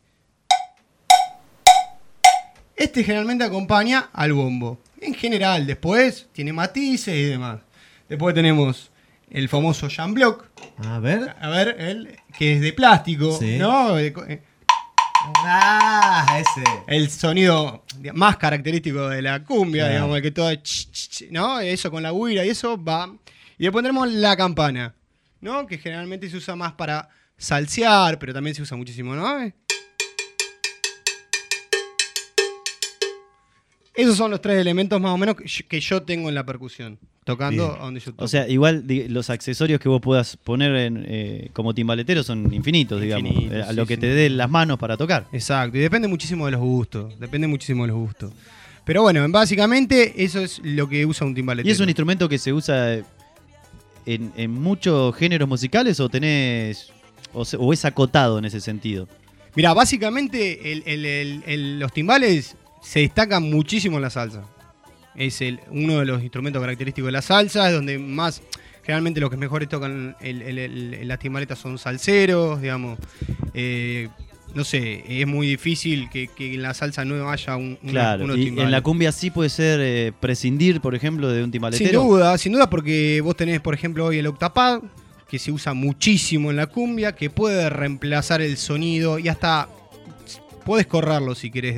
Este generalmente acompaña al bombo. En general, después tiene matices y demás. Después tenemos el famoso jam block. A ver. A ver, que es de plástico, Sí. ¿no? Ese. El sonido más característico de la cumbia, Claro. digamos, el que todo ¿no? Eso con la guira y eso va. Y después tenemos la campana, ¿no? Que generalmente se usa más para salsear, pero también se usa muchísimo, ¿no? Esos son los tres elementos más o menos que yo tengo en la percusión, tocando Bien. a donde yo toco. O sea, igual los accesorios que vos puedas poner como timbaletero son infinitos, digamos. Infinitos, A lo sí, que sí. te dé las manos para tocar. Exacto, y depende muchísimo de los gustos. Pero bueno, básicamente eso es lo que usa un timbaletero. ¿Y es un instrumento que se usa en muchos géneros musicales o tenés o es acotado en ese sentido? Mira, básicamente los timbales se destacan muchísimo en la salsa. Es uno de los instrumentos característicos de la salsa, es donde más, generalmente los que mejores tocan las timbaletas son salseros, digamos. No sé, es muy difícil que en la salsa no haya Claro, unos y timbales. en la cumbia sí puede ser prescindir, por ejemplo, de un timbaletero. Sin duda, porque vos tenés, por ejemplo, hoy el octapad, que se usa muchísimo en la cumbia, que puede reemplazar el sonido y hasta podés correrlo si querés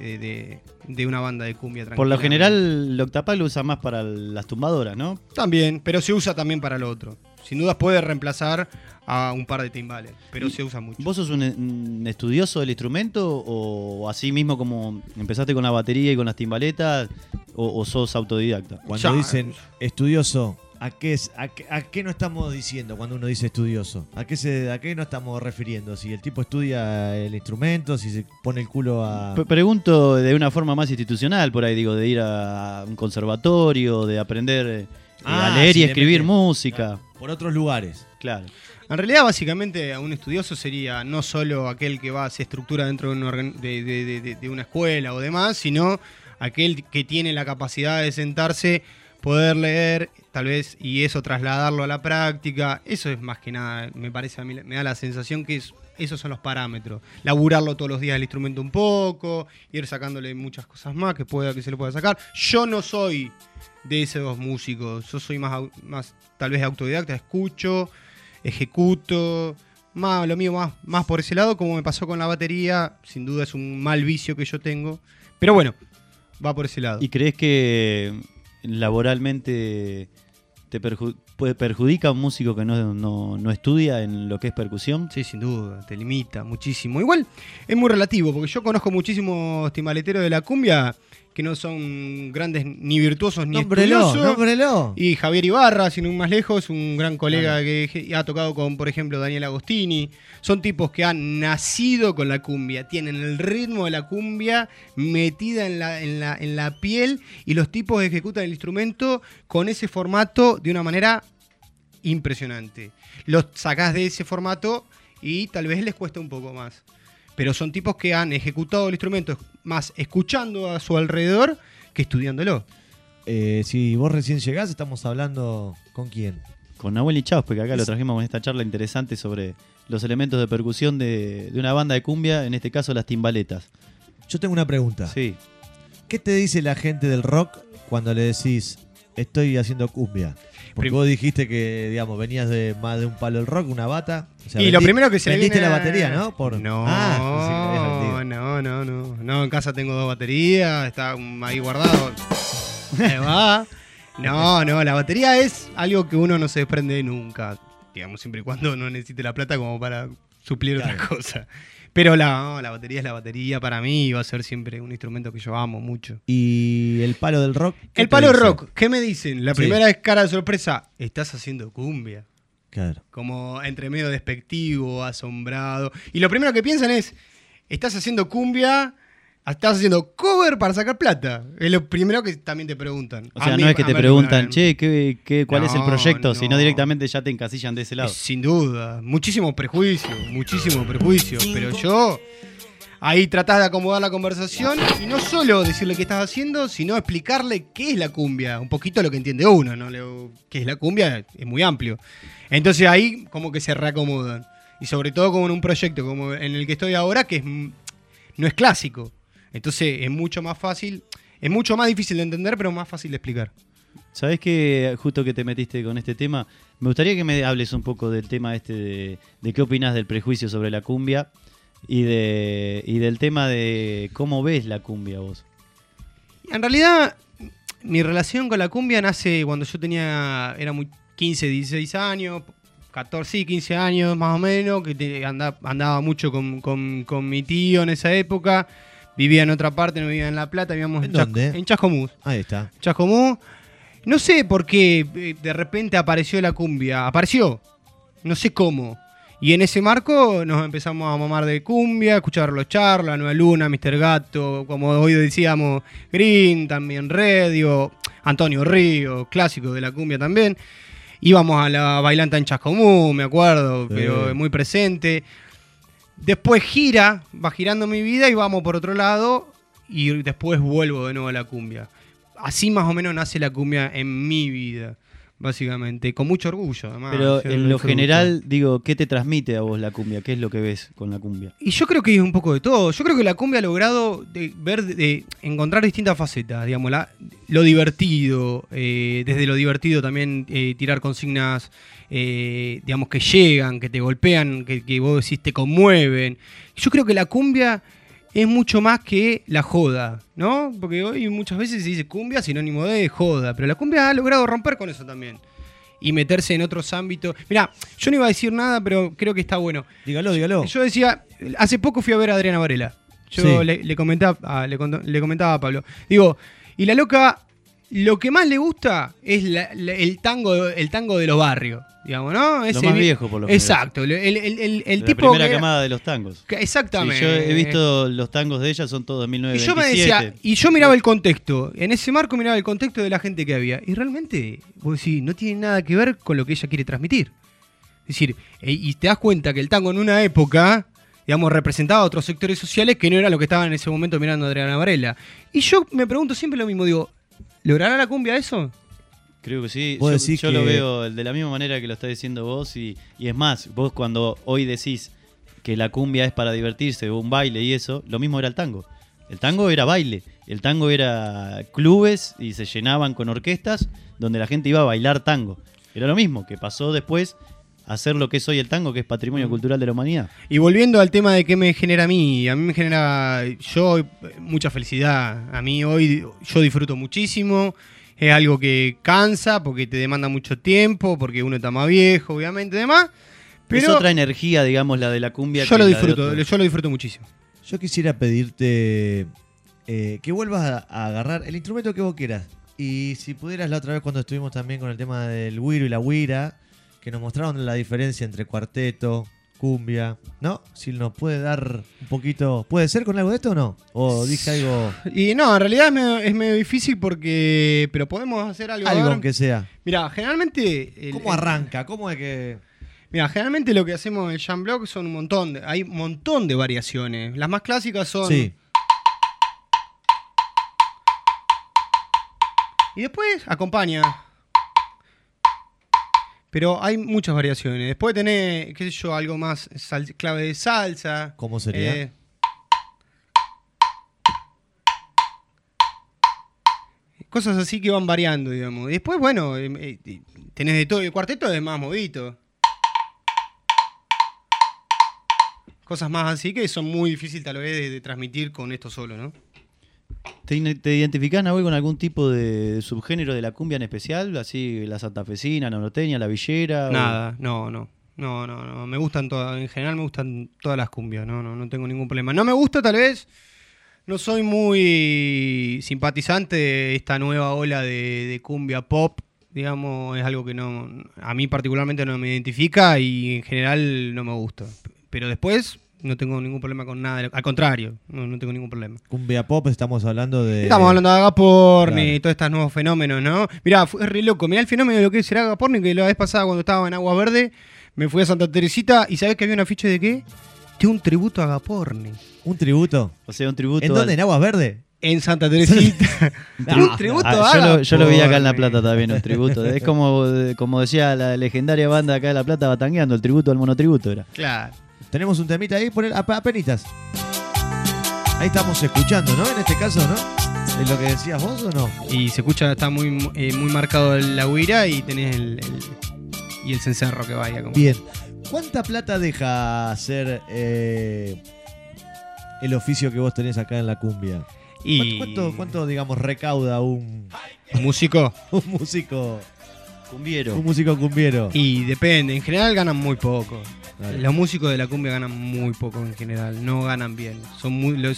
de una banda de cumbia tranquila. Por lo general, el octapad lo usa más para las tumbadoras, ¿no? También, pero se usa también para lo otro. Sin duda puede reemplazar a un par de timbales, pero se usa mucho. ¿Vos sos un estudioso del instrumento o así mismo como empezaste con la batería y con las timbaletas o sos autodidacta? Cuando dicen estudioso, ¿a qué no estamos diciendo cuando uno dice estudioso? ¿A qué no estamos refiriendo? Si el tipo estudia el instrumento, si se pone el culo a... Pregunto de una forma más institucional, por ahí digo, de ir a un conservatorio, de aprender a leer y escribir música. Claro, por otros lugares. Claro. En realidad, básicamente, un estudioso sería no solo aquel que va a hacer estructura dentro de una escuela o demás, sino aquel que tiene la capacidad de sentarse, poder leer, tal vez, y eso trasladarlo a la práctica. Eso es más que nada, me parece a mí, me da la sensación que esos son los parámetros. Laburarlo todos los días el instrumento un poco, ir sacándole muchas cosas más que se le pueda sacar. Yo no soy de esos músicos, yo soy más tal vez autodidacta, escucho, ejecuto, lo mío más por ese lado, como me pasó con la batería. Sin duda es un mal vicio que yo tengo, pero bueno, va por ese lado. ¿Y crees que laboralmente te perjudica a un músico que no estudia en lo que es percusión? Sí, sin duda, te limita muchísimo. Igual es muy relativo, porque yo conozco muchísimos timbaleteros de la cumbia que no son grandes ni virtuosos ni estudiosos. Nómbrelo. Y Javier Ibarra, sin ir más lejos, un gran colega que ha tocado con, por ejemplo, Daniel Agostini. Son tipos que han nacido con la cumbia, tienen el ritmo de la cumbia metida en la piel, y los tipos ejecutan el instrumento con ese formato de una manera impresionante. Los sacás de ese formato y tal vez les cuesta un poco más. Pero son tipos que han ejecutado el instrumento más escuchando a su alrededor que estudiándolo. Si vos recién llegás, estamos hablando ¿con quién? Con Nahuel Lichaus, porque acá lo trajimos con esta charla interesante sobre los elementos de percusión de una banda de cumbia, en este caso las timbaletas. Yo tengo una pregunta. Sí. ¿Qué te dice la gente del rock cuando le decís estoy haciendo cumbia? Porque vos dijiste que, digamos, venías de más de un palo del rock, una bata. O sea, Y lo primero que se le vendiste viene la batería, ¿no? No, en casa tengo 2 baterías, está ahí guardado. Ahí va. No, la batería es algo que uno no se desprende nunca, digamos, siempre y cuando no necesite la plata como para suplir otra cosa. Pero la batería es la batería para mí y va a ser siempre un instrumento que yo amo mucho. ¿Y el palo del rock? El palo del rock, ¿qué me dicen? La Sí. primera es cara de sorpresa, estás haciendo cumbia. Claro. Como entre medio despectivo, asombrado. Y lo primero que piensan es, estás haciendo cumbia Estás haciendo cover para sacar plata. Es lo primero que también te preguntan. O sea, no es que te preguntan, che, ¿cuál es el proyecto? Sino directamente ya te encasillan de ese lado. Sin duda. Muchísimo prejuicio. Pero yo... Ahí tratás de acomodar la conversación y no solo decirle qué estás haciendo, sino explicarle qué es la cumbia. Un poquito lo que entiende uno, ¿no? ¿Qué es la cumbia? Es muy amplio. Entonces ahí como que se reacomodan. Y sobre todo como en un proyecto como en el que estoy ahora, que no es clásico. Entonces es mucho más fácil, es mucho más difícil de entender, pero más fácil de explicar. ¿Sabés que justo que te metiste con este tema? Me gustaría que me hables un poco del tema de qué opinás del prejuicio sobre la cumbia y del tema de cómo ves la cumbia vos. En realidad, mi relación con la cumbia nace cuando yo era muy 15, 16 años, 14, 15 años más o menos, que andaba mucho con mi tío en esa época. Vivía en otra parte, no vivía en La Plata, vivíamos en Chascomús. Ahí está. Chascomús. No sé por qué de repente apareció la cumbia. Apareció. No sé cómo. Y en ese marco nos empezamos a mamar de cumbia, escuchar los Charla, Nueva Luna, Mr. Gato, como hoy decíamos, Green, también Radio, Antonio Río, clásico de la cumbia también. Íbamos a la bailanta en Chascomús, me acuerdo, pero muy presente. Después va girando mi vida y vamos por otro lado y después vuelvo de nuevo a la cumbia. Así más o menos nace la cumbia en mi vida, básicamente, con mucho orgullo. Además, pero en lo general, digo, ¿qué te transmite a vos la cumbia? ¿Qué es lo que ves con la cumbia? Y yo creo que es un poco de todo. Yo creo que la cumbia ha logrado encontrar distintas facetas, digamos, lo divertido, desde lo divertido también tirar consignas, digamos, que llegan, que te golpean, que vos decís te conmueven. Yo creo que la cumbia es mucho más que la joda, ¿no? Porque hoy muchas veces se dice cumbia sinónimo de joda, pero la cumbia ha logrado romper con eso también y meterse en otros ámbitos. Mirá, yo no iba a decir nada, pero creo que está bueno. Dígalo. Yo decía, hace poco fui a ver a Adriana Varela. Yo le comentaba a Pablo. Digo, y la loca, lo que más le gusta es el tango de los barrios, digamos, ¿no? Lo más viejo, por lo menos. Exacto. El la tipo primera camada de los tangos. Exactamente. Sí, yo he visto los tangos de ella, son todos de 1927. Y yo me decía, y yo miraba el contexto. En ese marco miraba el contexto de la gente que había. Y realmente, vos decís, no tiene nada que ver con lo que ella quiere transmitir. Es decir, y te das cuenta que el tango en una época, digamos, representaba a otros sectores sociales que no era lo que estaban en ese momento mirando a Adriana Varela. Y yo me pregunto siempre lo mismo, digo, ¿logrará la cumbia eso? Creo que sí. Yo lo veo de la misma manera que lo estás diciendo vos. Y es más, vos cuando hoy decís que la cumbia es para divertirse, un baile y eso, lo mismo era el tango. El tango era baile. El tango era clubes y se llenaban con orquestas donde la gente iba a bailar tango. Era lo mismo que pasó después a hacer lo que es hoy el tango, que es patrimonio cultural de la humanidad. Y volviendo al tema de qué me genera a mí me genera mucha felicidad. A mí hoy yo disfruto muchísimo. Es algo que cansa porque te demanda mucho tiempo, porque uno está más viejo, obviamente, y demás. Pero es otra energía, digamos, la de la cumbia. Yo lo disfruto muchísimo. Yo quisiera pedirte que vuelvas a agarrar el instrumento que vos quieras. Y si pudieras, la otra vez cuando estuvimos también con el tema del güiro y la güira, que nos mostraron la diferencia entre cuarteto, cumbia, ¿no? Si nos puede dar un poquito... ¿Puede ser con algo de esto o no? ¿O dije algo...? Y no, en realidad es medio difícil porque... Pero podemos hacer algo... Algo aunque sea. Mirá, generalmente... ¿Cómo arranca? ¿Cómo es que...? Mira, generalmente lo que hacemos en el Jam Block son hay un montón de variaciones. Las más clásicas son... Sí. Y después acompaña. Pero hay muchas variaciones. Después tenés, qué sé yo, algo más clave de salsa. ¿Cómo sería? Cosas así que van variando, digamos. Y después, bueno, tenés de todo. El cuarteto es más movidito. Cosas más así que son muy difíciles tal vez de transmitir con esto solo, ¿no? ¿Te identificás, Nahuel, con algún tipo de subgénero de la cumbia en especial? Así, la santafesina, la norteña, la villera. Nada, no. Me gustan todas, en general me gustan todas las cumbias, no tengo ningún problema. No me gusta tal vez, no soy muy simpatizante de esta nueva ola de cumbia pop, digamos, es algo que a mí particularmente no me identifica y en general no me gusta. Pero después No tengo ningún problema con nada. Al contrario, no tengo ningún problema. Cumbia pop, estamos hablando de... Estamos hablando de Agaporni Claro. y todos estos nuevos fenómenos, ¿no? Mirá, fue re loco. Mirá el fenómeno de lo que será Agaporni, que la vez pasada cuando estaba en Agua Verde, me fui a Santa Teresita y ¿sabés que había un afiche de qué? De un tributo a Agaporni. ¿Un tributo? O sea, un tributo. ¿En dónde? ¿En Aguas Verde? En Santa Teresita. Un tributo a yo lo vi acá en La Agaporni. Plata también, un tributo. Es como decía la legendaria banda acá de La Plata, Batangueando, el tributo al monotributo era. Claro. Tenemos un temita ahí, poner apenitas. Ahí estamos escuchando, ¿no? En este caso, ¿no? ¿Es lo que decías vos o no? Y se escucha, está muy marcado la huira y tenés el cencerro que vaya. Como. Bien. ¿Cuánta plata deja hacer el oficio que vos tenés acá en la cumbia? Y... ¿Cuánto, digamos, recauda un músico? Un músico cumbiero. Un músico cumbiero. Y depende, en general ganan muy poco. Claro. Los músicos de la cumbia ganan muy poco en general, no ganan bien. Son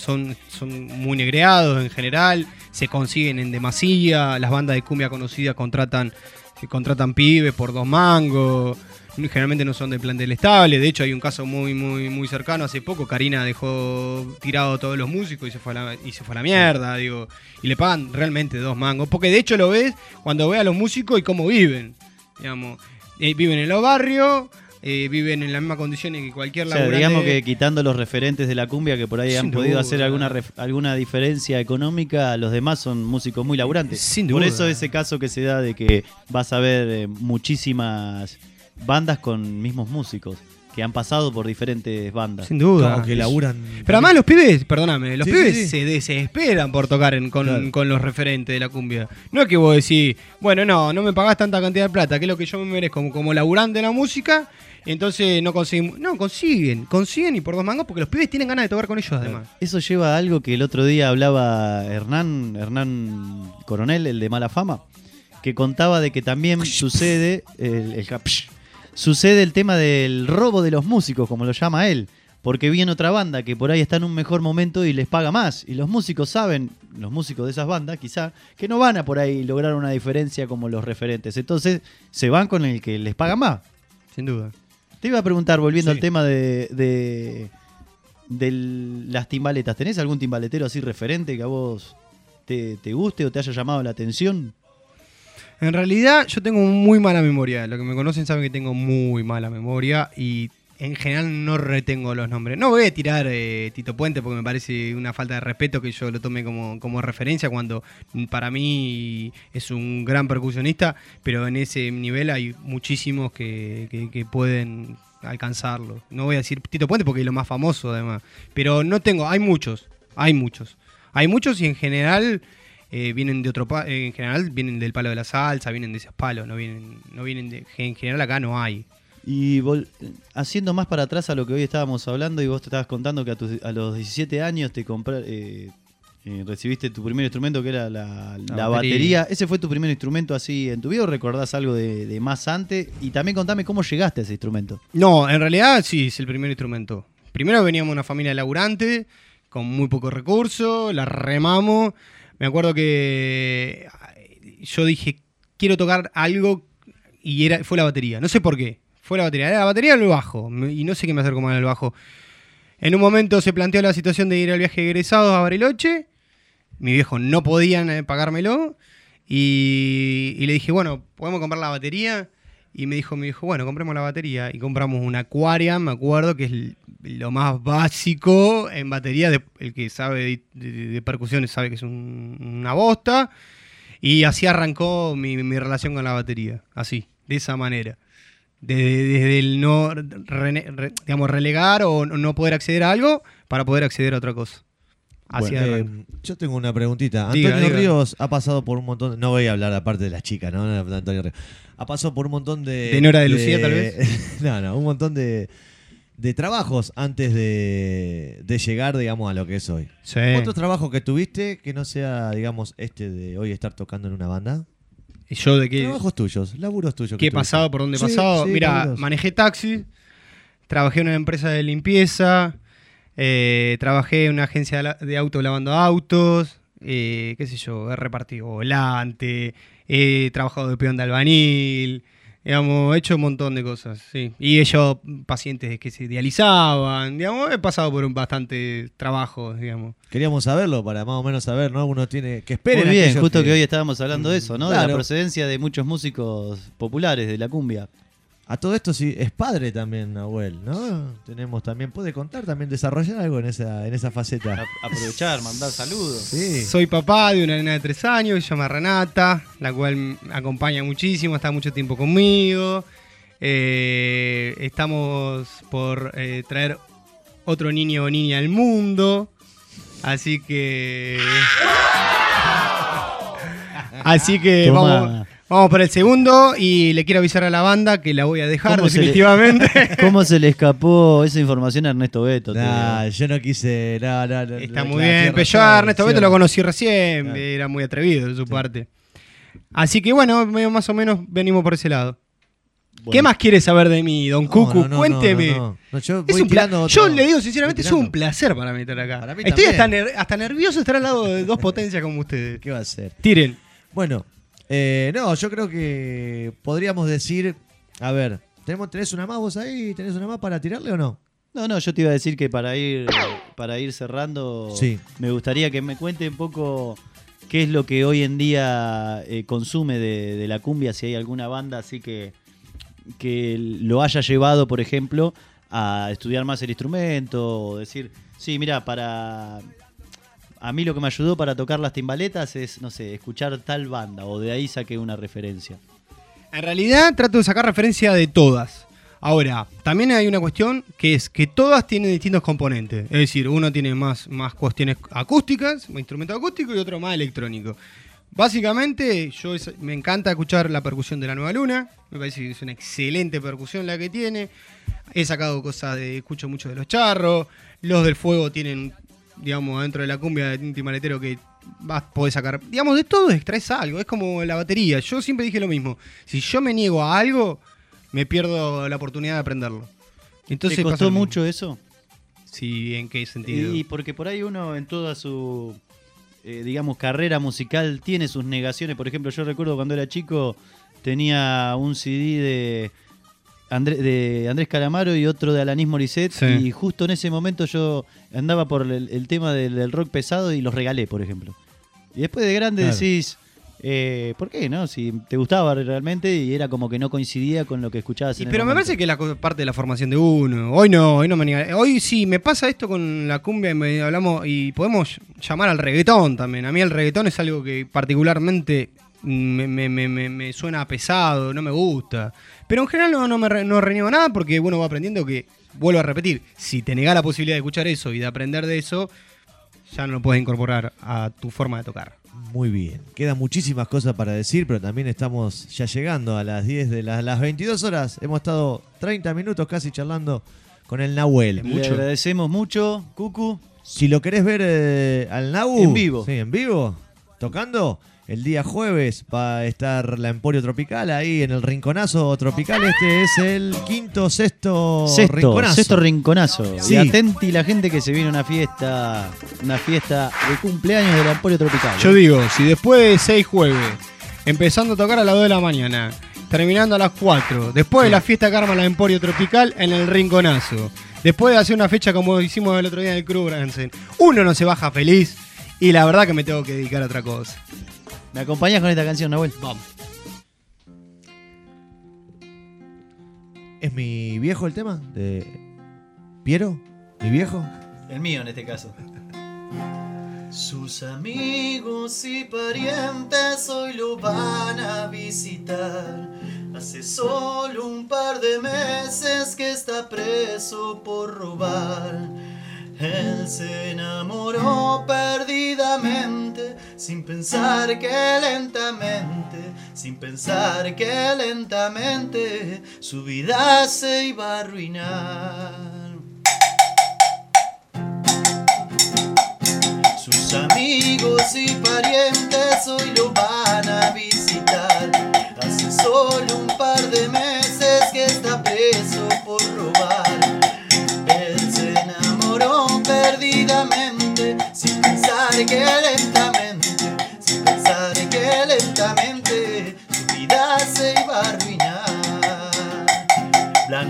muy negreados en general, se consiguen en demasía, las bandas de cumbia conocidas contratan pibes por 2 mangos. Generalmente no son de plantel estable. De hecho, hay un caso muy cercano. Hace poco Karina dejó tirado a todos los músicos y se fue a la mierda, digo. Y le pagan realmente 2 mangos. Porque de hecho lo ves cuando ves a los músicos y cómo viven. Digamos, viven en los barrios, viven en las mismas condiciones que cualquier laburante. Digamos que quitando los referentes de la cumbia que por ahí han podido hacer alguna diferencia económica, los demás son músicos muy laburantes. Sin por duda. eso ese caso que se da de que vas a ver muchísimas bandas con mismos músicos que han pasado por diferentes bandas. Sin duda. Como que laburan. Pero además los pibes, perdóname, los Sí, pibes sí, sí. se desesperan por tocar con Claro. los referentes de la cumbia. No es que vos decís, bueno, no me pagás tanta cantidad de plata, que es lo que yo me merezco como laburante de la música, entonces no consiguen. No, consiguen y por 2 mangos porque los pibes tienen ganas de tocar con ellos además. Eso lleva a algo que el otro día hablaba Hernán Coronel, el de Mala Fama, que contaba de que también sucede sucede el tema del robo de los músicos, como lo llama él, porque viene otra banda que por ahí está en un mejor momento y les paga más, y los músicos saben, los músicos de esas bandas quizá, que no van a por ahí lograr una diferencia como los referentes, entonces se van con el que les paga más. Sin duda. Te iba a preguntar, volviendo Sí. al tema de las timbaletas, ¿tenés algún timbaletero así referente que a vos te guste o te haya llamado la atención? En realidad yo tengo muy mala memoria. Los que me conocen saben que tengo muy mala memoria y en general no retengo los nombres. No voy a tirar Tito Puente porque me parece una falta de respeto que yo lo tome como referencia cuando para mí es un gran percusionista, pero en ese nivel hay muchísimos que pueden alcanzarlo. No voy a decir Tito Puente porque es lo más famoso además, pero no tengo, hay muchos y en general vienen de en general vienen del palo de la salsa, vienen de esos palos, no vienen de, en general acá no hay. Y haciendo más para atrás a lo que hoy estábamos hablando, y vos te estabas contando que a los 17 años te recibiste tu primer instrumento, que era la batería. ¿Ese fue tu primer instrumento así en tu vida o recordás algo de más antes? Y también contame cómo llegaste a ese instrumento. No, en realidad sí, es el primer instrumento. Primero veníamos de una familia laburante, con muy pocos recursos, la remamos. Me acuerdo que yo dije, quiero tocar algo, y fue la batería. No sé por qué. Fue la batería. Era la batería o el bajo. Y no sé qué me acercó más al bajo. En un momento se planteó la situación de ir al viaje de egresados a Bariloche. Mi viejo no podían pagármelo. Y le dije, bueno, ¿podemos comprar la batería? Y me dijo, bueno, compremos la batería. Y compramos una Aquarium, me acuerdo, que es lo más básico en batería. El que sabe de percusiones sabe que es una bosta. Y así arrancó mi relación con la batería. Así, de esa manera. Desde el no relegar o no poder acceder a algo para poder acceder a otra cosa. Así Bueno, yo tengo una preguntita. Diga, Antonio diga. Ríos ha pasado por un montón. No voy a hablar aparte de las chicas, ¿no? De Antonio Ríos. Ha pasado por un montón de. ¿De Nora de Lucía, tal vez? No, un montón de trabajos antes de llegar, digamos, a lo que es hoy. Sí. ¿Otro trabajo que tuviste que no sea, digamos, de hoy estar tocando en una banda? ¿Y yo de qué? Trabajos tuyos, laburos tuyos. ¿Qué he tuviste. pasado? ¿Por dónde he Sí, pasado? sí, Mira, laburos. manejé taxi, trabajé en una empresa de limpieza, trabajé en una agencia de autos lavando autos, qué sé yo, he repartido volante, he trabajado de peón de albañil, Digamos, he hecho un montón de cosas, sí. Y he hecho pacientes que se dializaban, digamos, he pasado por bastante trabajo, digamos. Queríamos saberlo para más o menos saber, ¿no? Uno tiene que esperar. Muy bien, justo que hoy estábamos hablando de eso, ¿no? Claro. De la procedencia de muchos músicos populares de la cumbia. A todo esto sí es padre también, Nahuel, ¿no? Tenemos también, puede contar, también desarrollar algo en esa faceta. Aprovechar, mandar saludos. Sí. Soy papá de una nena de 3 años que se llama Renata, la cual me acompaña muchísimo, está mucho tiempo conmigo. Estamos por traer otro niño o niña al mundo. Así que vamos por el segundo y le quiero avisar a la banda que la voy a dejar definitivamente. ¿Cómo se le escapó esa información a Ernesto Beto? Yo no quise. No, está muy bien. Pero yo a Ernesto Beto lo conocí recién. Era muy atrevido de su parte. Así que bueno, más o menos venimos por ese lado. Bueno. ¿Qué más quiere saber de mí, don Cucu? Cuénteme. Yo le digo sinceramente, es un placer para mí estar acá. Estoy hasta nervioso de estar al lado de dos potencias como ustedes. ¿Qué va a ser? Tiren. Bueno, no, yo creo que podríamos decir, a ver, ¿tenés una más vos ahí? ¿Tenés una más para tirarle o no? No, yo te iba a decir que para ir cerrando, sí, me gustaría que me cuente un poco qué es lo que hoy en día consume de la cumbia, si hay alguna banda así que lo haya llevado, por ejemplo, a estudiar más el instrumento, o decir, sí, mira, a mí lo que me ayudó para tocar las timbaletas es, no sé, escuchar tal banda, o de ahí saqué una referencia. En realidad trato de sacar referencia de todas. Ahora, también hay una cuestión que es que todas tienen distintos componentes. Es decir, uno tiene más cuestiones acústicas, más instrumento acústico, y otro más electrónico. Básicamente, me encanta escuchar la percusión de La Nueva Luna. Me parece que es una excelente percusión la que tiene. He sacado cosas escucho mucho de Los Charros. Los del Fuego tienen, digamos, dentro de la cumbia de Tinti Maletero que podés sacar. Digamos, de todo extraes algo. Es como la batería. Yo siempre dije lo mismo. Si yo me niego a algo, me pierdo la oportunidad de aprenderlo. Entonces, ¿te costó mucho eso? Sí, ¿en qué sentido? Y porque por ahí uno en toda su digamos, carrera musical tiene sus negaciones. Por ejemplo, yo recuerdo cuando era chico tenía un CD de Andrés Calamaro y otro de Alanis Morissette, sí, y justo en ese momento yo andaba por el tema del rock pesado y los regalé, por ejemplo. Y después de grande decís, ¿por qué no? Si te gustaba realmente y era como que no coincidía con lo que escuchabas en el Pero me momento. parece que es parte de la formación de uno. Hoy no me niega. Hoy sí, me pasa esto con la cumbia y hablamos y podemos llamar al reggaetón también. A mí el reggaetón es algo que particularmente me suena pesado, no me gusta. Pero en general no reniego nada porque uno va aprendiendo que, vuelvo a repetir, si te negás la posibilidad de escuchar eso y de aprender de eso, ya no lo puedes incorporar a tu forma de tocar. Muy bien, quedan muchísimas cosas para decir, pero también estamos ya llegando a las 10 de las 22 horas. Hemos estado 30 minutos casi charlando con el Nahuel. Le agradecemos mucho, Cucu. Si lo querés ver al Nahu en vivo. Sí, en vivo, tocando, el día jueves va a estar la Emporio Tropical ahí en el Rinconazo Tropical. Este es el sexto Rinconazo. Sí. Y atenti la gente que se viene una fiesta de cumpleaños de la Emporio Tropical. Yo digo, si después de 6 jueves, empezando a tocar a las 2 de la mañana, terminando a las 4, después de la fiesta que arma la Emporio Tropical en el Rinconazo, después de hacer una fecha como hicimos el otro día en el Club Bransen, uno no se baja feliz y la verdad que me tengo que dedicar a otra cosa. ¿Me acompañás con esta canción, Nahuel? Vamos. ¿Es mi viejo el tema? ¿De Piero? ¿Mi viejo? El mío en este caso. Sus amigos y parientes hoy lo van a visitar. Hace solo un par de meses que está preso por robar. Él se enamoró perdidamente, sin pensar que lentamente su vida se iba a arruinar. Sus amigos y parientes hoy lo van a visitar. Hace solo un par de meses que está preso por robar. Él se enamoró perdidamente, sin pensar que lentamente su vida se iba a arruinar.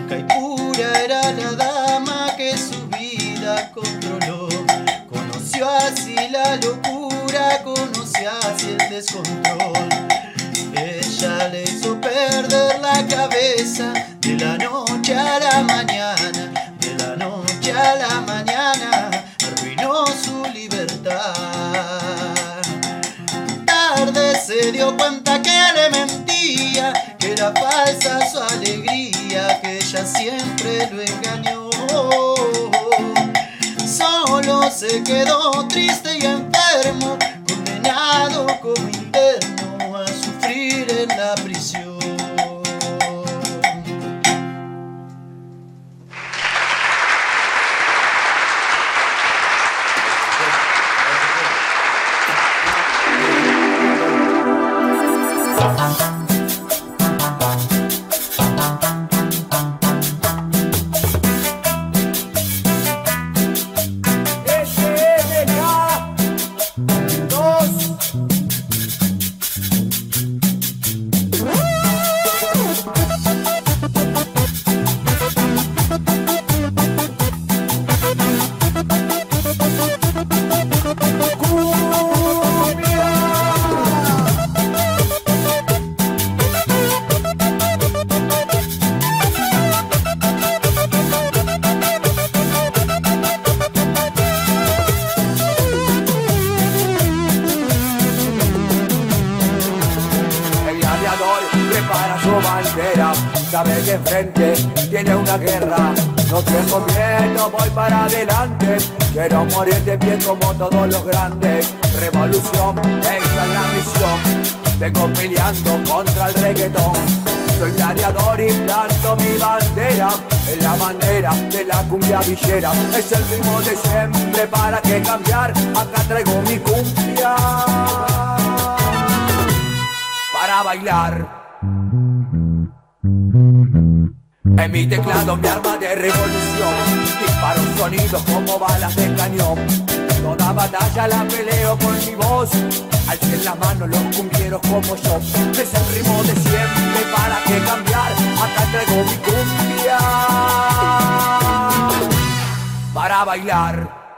blanca y pura era la dama que su vida controló. Conoció así la locura, conoció así el descontrol. Ella le hizo perder la cabeza de la noche a la mañana, de la noche a la mañana, arruinó su libertad. Tarde se dio cuenta que le mentía, que era falsa su alegría, que ella siempre lo engañó. Solo se quedó triste y enfermo, condenado como interno a sufrir en la prisión. Sabe que enfrente tiene una guerra, no tengo miedo, voy para adelante, quiero morir de pie como todos los grandes. Revolución, esa es la misión, vengo peleando contra el reggaetón. Soy gladiador y planto mi bandera, es la bandera de la cumbia villera. Es el ritmo de siempre, para qué cambiar, acá traigo mi cumbia para bailar. En mi teclado mi arma de revolución, disparo sonidos como balas de cañón. Toda batalla la peleo con mi voz, alcen las manos los cumbieros como yo. Es el ritmo de siempre, para qué cambiar, acá traigo mi cumbia para bailar.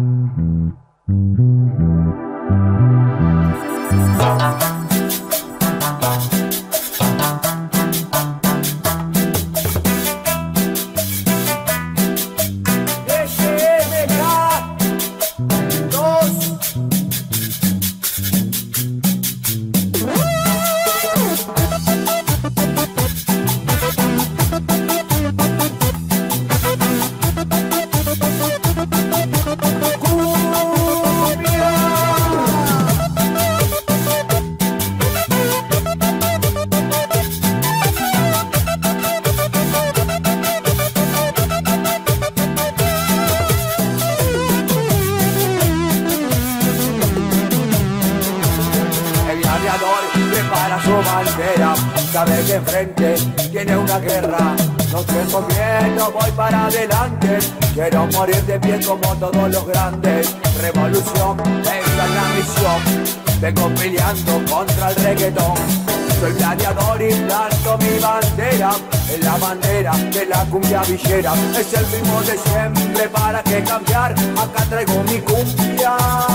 Sabe que enfrente tiene una guerra, no tengo miedo, voy para adelante, quiero morir de pie como todos los grandes. Revolución, esa es la misión, vengo peleando contra el reggaetón. Soy gladiador y planto mi bandera, es la bandera de la cumbia villera. Es el ritmo de siempre, para qué cambiar, acá traigo mi cumbia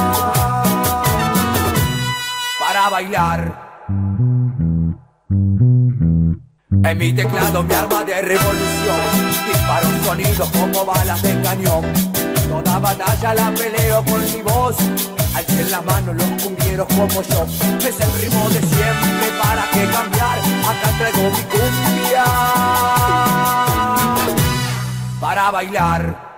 para bailar. En mi teclado mi arma de revolución, disparo sonidos como balas de cañón. Toda batalla la peleo con mi voz, alcen las manos los cumbieros como yo. Es el ritmo de siempre, para qué cambiar, acá traigo mi cumbia para bailar.